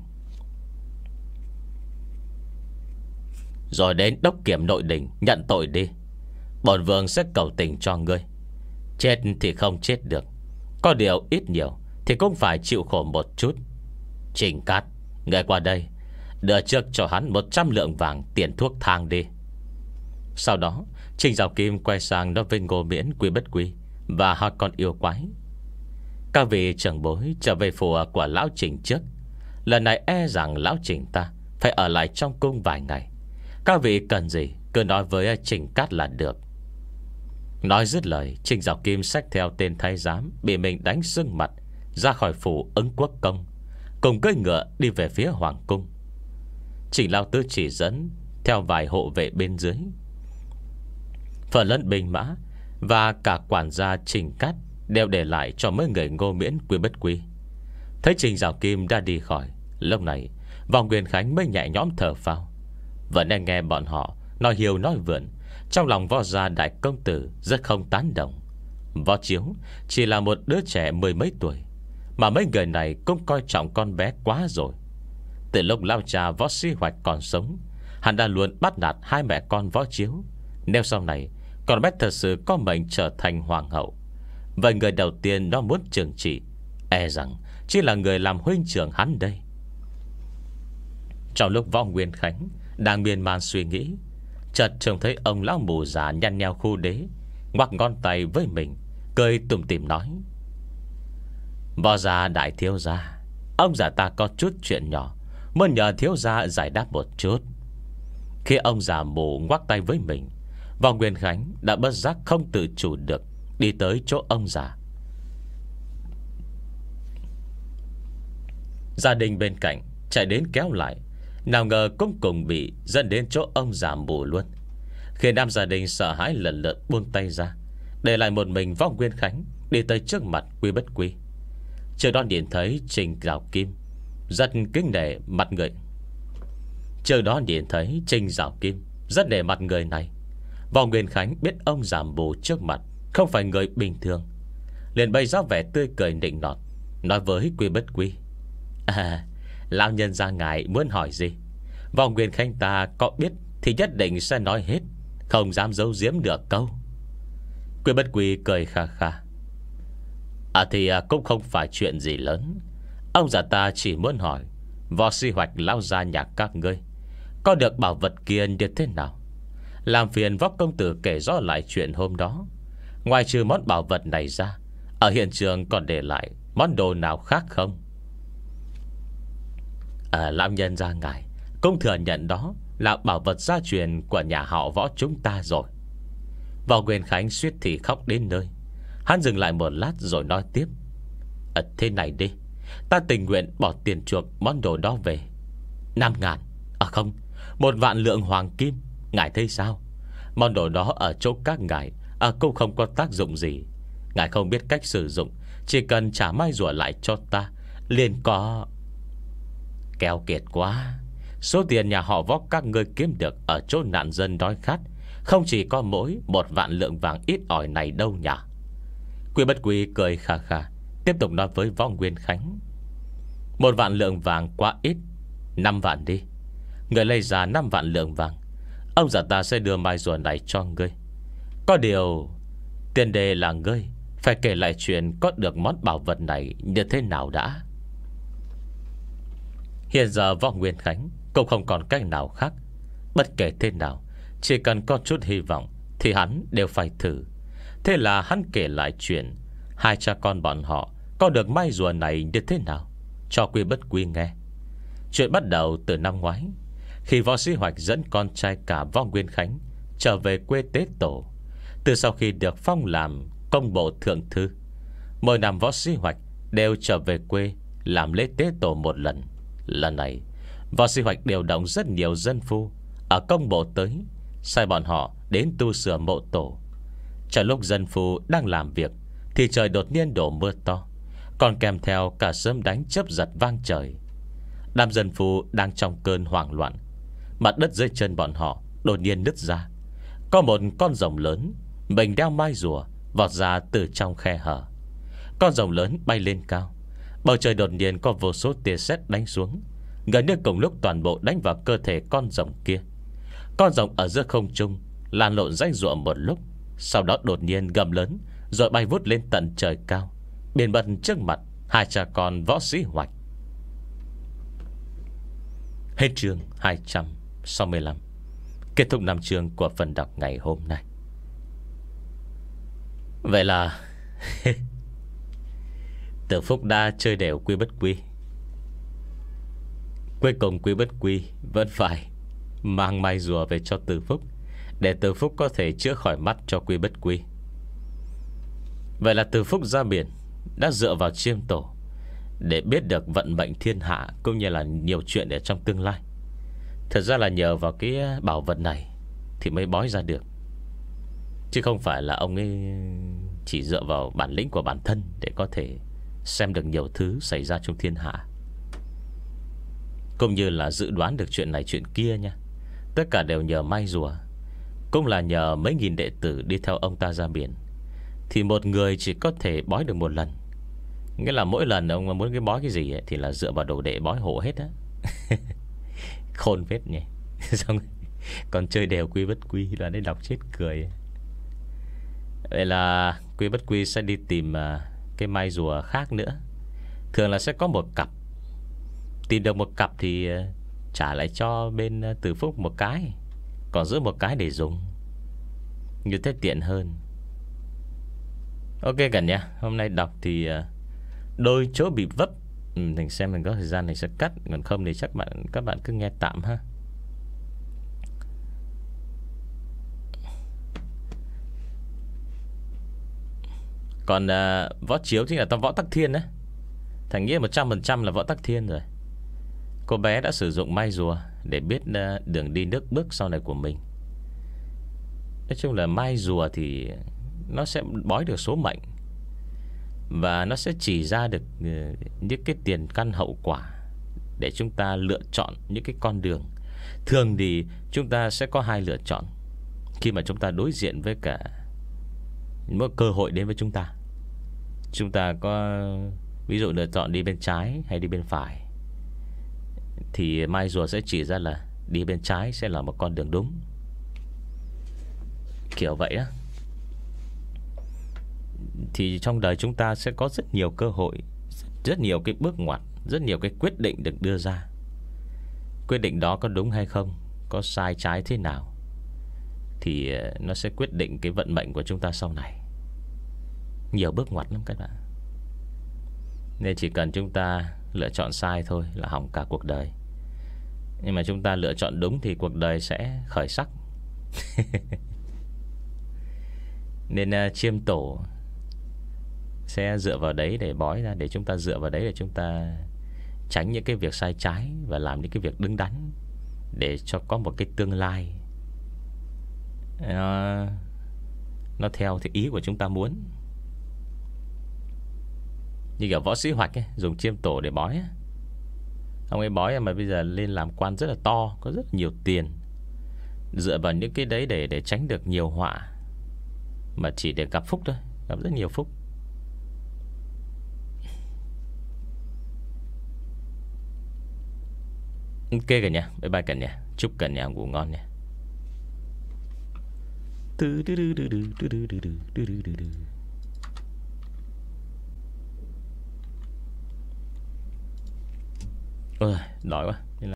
Rồi đến đốc kiểm nội đình nhận tội đi. Bổn vương sẽ cầu tình cho ngươi. Chết thì không chết được, có điều ít nhiều thì cũng phải chịu khổ một chút. Trình Cát, ngươi qua đây, đưa trước cho hắn một trăm lượng vàng tiền thuốc thang đi. Sau đó Trình Giảo Kim quay sang nói với Ngô Miễn, Quy Bất Quy và hai con yêu quái: Các vị trưởng bối trở về phủ của lão Trình trước. Lần này e rằng lão Trình ta phải ở lại trong cung vài ngày. Các vị cần gì cứ nói với Trình Cát là được. Nói dứt lời, Trình Giảo Kim xách theo tên thái giám bị mình đánh sưng mặt ra khỏi phủ Ứng Quốc Công, cùng cưỡi ngựa đi về phía hoàng cung. Trình Lão Tứ chỉ dẫn theo vài hộ vệ bên dưới. Phần lớn binh mã và cả quản gia Trình Cát đều để lại cho mấy người Ngô Miễn, Quy Bất Quy. Thấy Trình Giảo Kim đã đi khỏi, lúc này Vòng Nguyên Khánh mới nhẹ nhõm thở phào. Vẫn đang nghe bọn họ nói hiều nói vượn, trong lòng Võ gia đại công tử rất không tán đồng. Võ Chiếu chỉ là một đứa trẻ mười mấy tuổi, mà mấy người này cũng coi trọng con bé quá rồi. Từ lúc lao cha Võ Sĩ Hoạch còn sống, hắn đã luôn bắt nạt hai mẹ con Võ Chiếu. Nếu sau này con bé thật sự có mệnh trở thành hoàng hậu, vậy người đầu tiên nó muốn trừng trị e rằng chỉ là người làm huynh trưởng hắn đây. Trong lúc Võ Nguyên Khánh đang miên man suy nghĩ, chợt trông thấy ông lão mù già nhăn nheo khu đế ngoắc ngón tay với mình, cười tủm tỉm nói: Võ gia đại thiếu gia, ông già ta có chút chuyện nhỏ muốn nhờ thiếu gia giải đáp một chút. Khi ông già mù ngoắc tay với mình, Võ Nguyên Khánh đã bất giác không tự chủ được đi tới chỗ ông già. Gia đình bên cạnh chạy đến kéo lại, nào ngờ cũng cùng bị dẫn đến chỗ ông già mù luôn, khiến nam gia đình sợ hãi lần lượt buông tay ra, để lại một mình Võ Nguyên Khánh đi tới trước mặt Quy Bất Quy. Trước đó nhìn thấy Trình Giảo Kim rất kính nể mặt người Trước đó nhìn thấy Trình Giảo Kim rất nể mặt người này. Võ Nguyên Khánh biết ông già mù trước mặt không phải người bình thường, liền bày ra vẻ tươi cười nịnh nọt, nói với Quy Bất Quy: À, lão nhân gia ngài muốn hỏi gì, Võ Nguyên Khánh ta có biết thì nhất định sẽ nói hết, không dám giấu giếm được câu. Quy Bất Quy cười kha kha: À thì cũng không phải chuyện gì lớn. Ông già ta chỉ muốn hỏi Võ Sĩ Hoạch lão gia nhà các ngươi có được bảo vật kia như thế nào. Làm phiền Võ công tử kể rõ lại chuyện hôm đó. Ngoài trừ món bảo vật này ra, ở hiện trường còn để lại món đồ nào khác không? À, lão nhân gia ngài cũng thừa nhận đó là bảo vật gia truyền của nhà họ Võ chúng ta rồi. Võ Nguyên Khánh suýt thì khóc đến nơi. Hắn dừng lại một lát rồi nói tiếp: à, Thế này đi, ta tình nguyện bỏ tiền chuộc món đồ đó về. Năm ngàn À không, một vạn lượng hoàng kim. Ngài thấy sao? Món đồ đó ở chỗ các ngài à, cũng không có tác dụng gì. Ngài không biết cách sử dụng, chỉ cần trả mai rùa lại cho ta liền có. Keo kiệt quá. Số tiền nhà họ Võ các ngươi kiếm được ở chỗ nạn dân đói khát không chỉ có mỗi một vạn lượng vàng ít ỏi này đâu nhỉ. Quy Bất Quy cười khà khà, tiếp tục nói với Võ Nguyên Khánh: Một vạn lượng vàng quá ít, Năm vạn đi. Người lấy ra năm vạn lượng vàng, ông già ta sẽ đưa mai rùa này cho ngươi. Có điều tiền đề là ngươi phải kể lại chuyện có được món bảo vật này như thế nào đã. Hiện giờ Võ Nguyên Khánh cũng không còn cách nào khác. Bất kể thế nào, chỉ cần có chút hy vọng thì hắn đều phải thử. Thế là hắn kể lại chuyện hai cha con bọn họ có được mai rùa này như thế nào cho Quy Bất Quy nghe. Chuyện bắt đầu từ năm ngoái, khi Võ Sĩ Hoạch dẫn con trai cả Võ Nguyên Khánh trở về quê tế tổ. Từ sau khi được phong làm công bộ thượng thư, mỗi năm Võ Sĩ Hoạch đều trở về quê làm lễ tế tổ một lần. Lần này Võ Sĩ Hoạch điều động rất nhiều dân phu ở công bộ tới, sai bọn họ đến tu sửa mộ tổ. Trong lúc dân phu đang làm việc thì trời đột nhiên đổ mưa to, còn kèm theo cả sớm đánh chớp giật vang trời. Đám dân phu đang trong cơn hoảng loạn. Mặt đất dưới chân bọn họ đột nhiên nứt ra. Có một con rồng lớn, mình đeo mai rùa, vọt ra từ trong khe hở. Con rồng lớn bay lên cao. Bầu trời đột nhiên có vô số tia sét đánh xuống, gần như cùng lúc toàn bộ đánh vào cơ thể con rồng kia. Con rồng ở giữa không trung lăn lộn rãnh rụa một lúc, sau đó đột nhiên gầm lớn, rồi bay vút lên tận trời cao, biến mất trước mặt hai cha con Võ Sĩ Hoạch. Hết chương hai trăm sáu mươi lăm. Kết thúc năm chương của phần đọc ngày hôm nay. Vậy là Từ Phúc đã chơi đều quy bất quy. Cuối cùng quy bất quy vẫn phải mang mai rùa về cho Từ Phúc, để Từ Phúc có thể chữa khỏi mắt cho quy bất quy. Vậy là Từ Phúc ra biển đã dựa vào chiêm tổ để biết được vận mệnh thiên hạ, cũng như là nhiều chuyện ở trong tương lai. Thật ra là nhờ vào cái bảo vật này thì mới bói ra được, chứ không phải là ông ấy chỉ dựa vào bản lĩnh của bản thân để có thể xem được nhiều thứ xảy ra trong thiên hạ, cũng như là dự đoán được chuyện này chuyện kia nha. Tất cả đều nhờ mai rùa, cũng là nhờ mấy nghìn đệ tử đi theo ông ta ra biển. Thì một người chỉ có thể bói được một lần, nghĩa là mỗi lần ông mà muốn cái bói cái gì ấy, thì là dựa vào đồ đệ bói hộ hết á. Khôn phết nhỉ. Xong còn chơi đều quy bất quy là để đọc chết cười. Vậy là quy bất quy sẽ đi tìm cái mai rùa khác nữa. Thường là sẽ có một cặp. Tìm được một cặp thì trả lại cho bên Từ Phúc một cái, còn giữ một cái để dùng, như thế tiện hơn. Ok cả nhà, hôm nay đọc thì đôi chỗ bị vấp. ừ, Mình xem mình có thời gian mình sẽ cắt, còn không thì chắc bạn các bạn cứ nghe tạm ha. Còn uh, Võ Chiếu chính là tao Võ Tắc Thiên á. Thằng Nghĩa một trăm phần trăm là Võ Tắc Thiên rồi. Cô bé đã sử dụng mai rùa để biết uh, đường đi nước bước sau này của mình. Nói chung là mai rùa thì nó sẽ bói được số mệnh, và nó sẽ chỉ ra được uh, những cái tiền căn hậu quả để chúng ta lựa chọn những cái con đường. Thường thì chúng ta sẽ có hai lựa chọn khi mà chúng ta đối diện với cả một cơ hội đến với chúng ta. Chúng ta có ví dụ lựa chọn đi bên trái hay đi bên phải, thì mai rùa sẽ chỉ ra là đi bên trái sẽ là một con đường đúng, kiểu vậy á. Thì trong đời chúng ta sẽ có rất nhiều cơ hội, rất nhiều cái bước ngoặt, rất nhiều cái quyết định được đưa ra. Quyết định đó có đúng hay không, có sai trái thế nào, thì nó sẽ quyết định cái vận mệnh của chúng ta sau này. Nhiều bước ngoặt lắm các bạn. Nên chỉ cần chúng ta lựa chọn sai thôi là hỏng cả cuộc đời. Nhưng mà chúng ta lựa chọn đúng thì cuộc đời sẽ khởi sắc. Nên uh, chiêm tổ sẽ dựa vào đấy để bói ra, để chúng ta dựa vào đấy để chúng ta tránh những cái việc sai trái và làm những cái việc đứng đắn, để cho có một cái tương lai nó, nó theo thì ý của chúng ta muốn. Như kiểu Võ Sĩ Hoạch ấy, dùng chiêm tổ để bói ấy. Ông ấy bói mà bây giờ lên làm quan rất là to, có rất nhiều tiền, dựa vào những cái đấy để, để tránh được nhiều họa, mà chỉ để gặp phúc thôi, gặp rất nhiều phúc. Ok cả nhà, bye bye cả nhà. Chúc cả nhà ngủ ngon nha. Ôi, đói quá.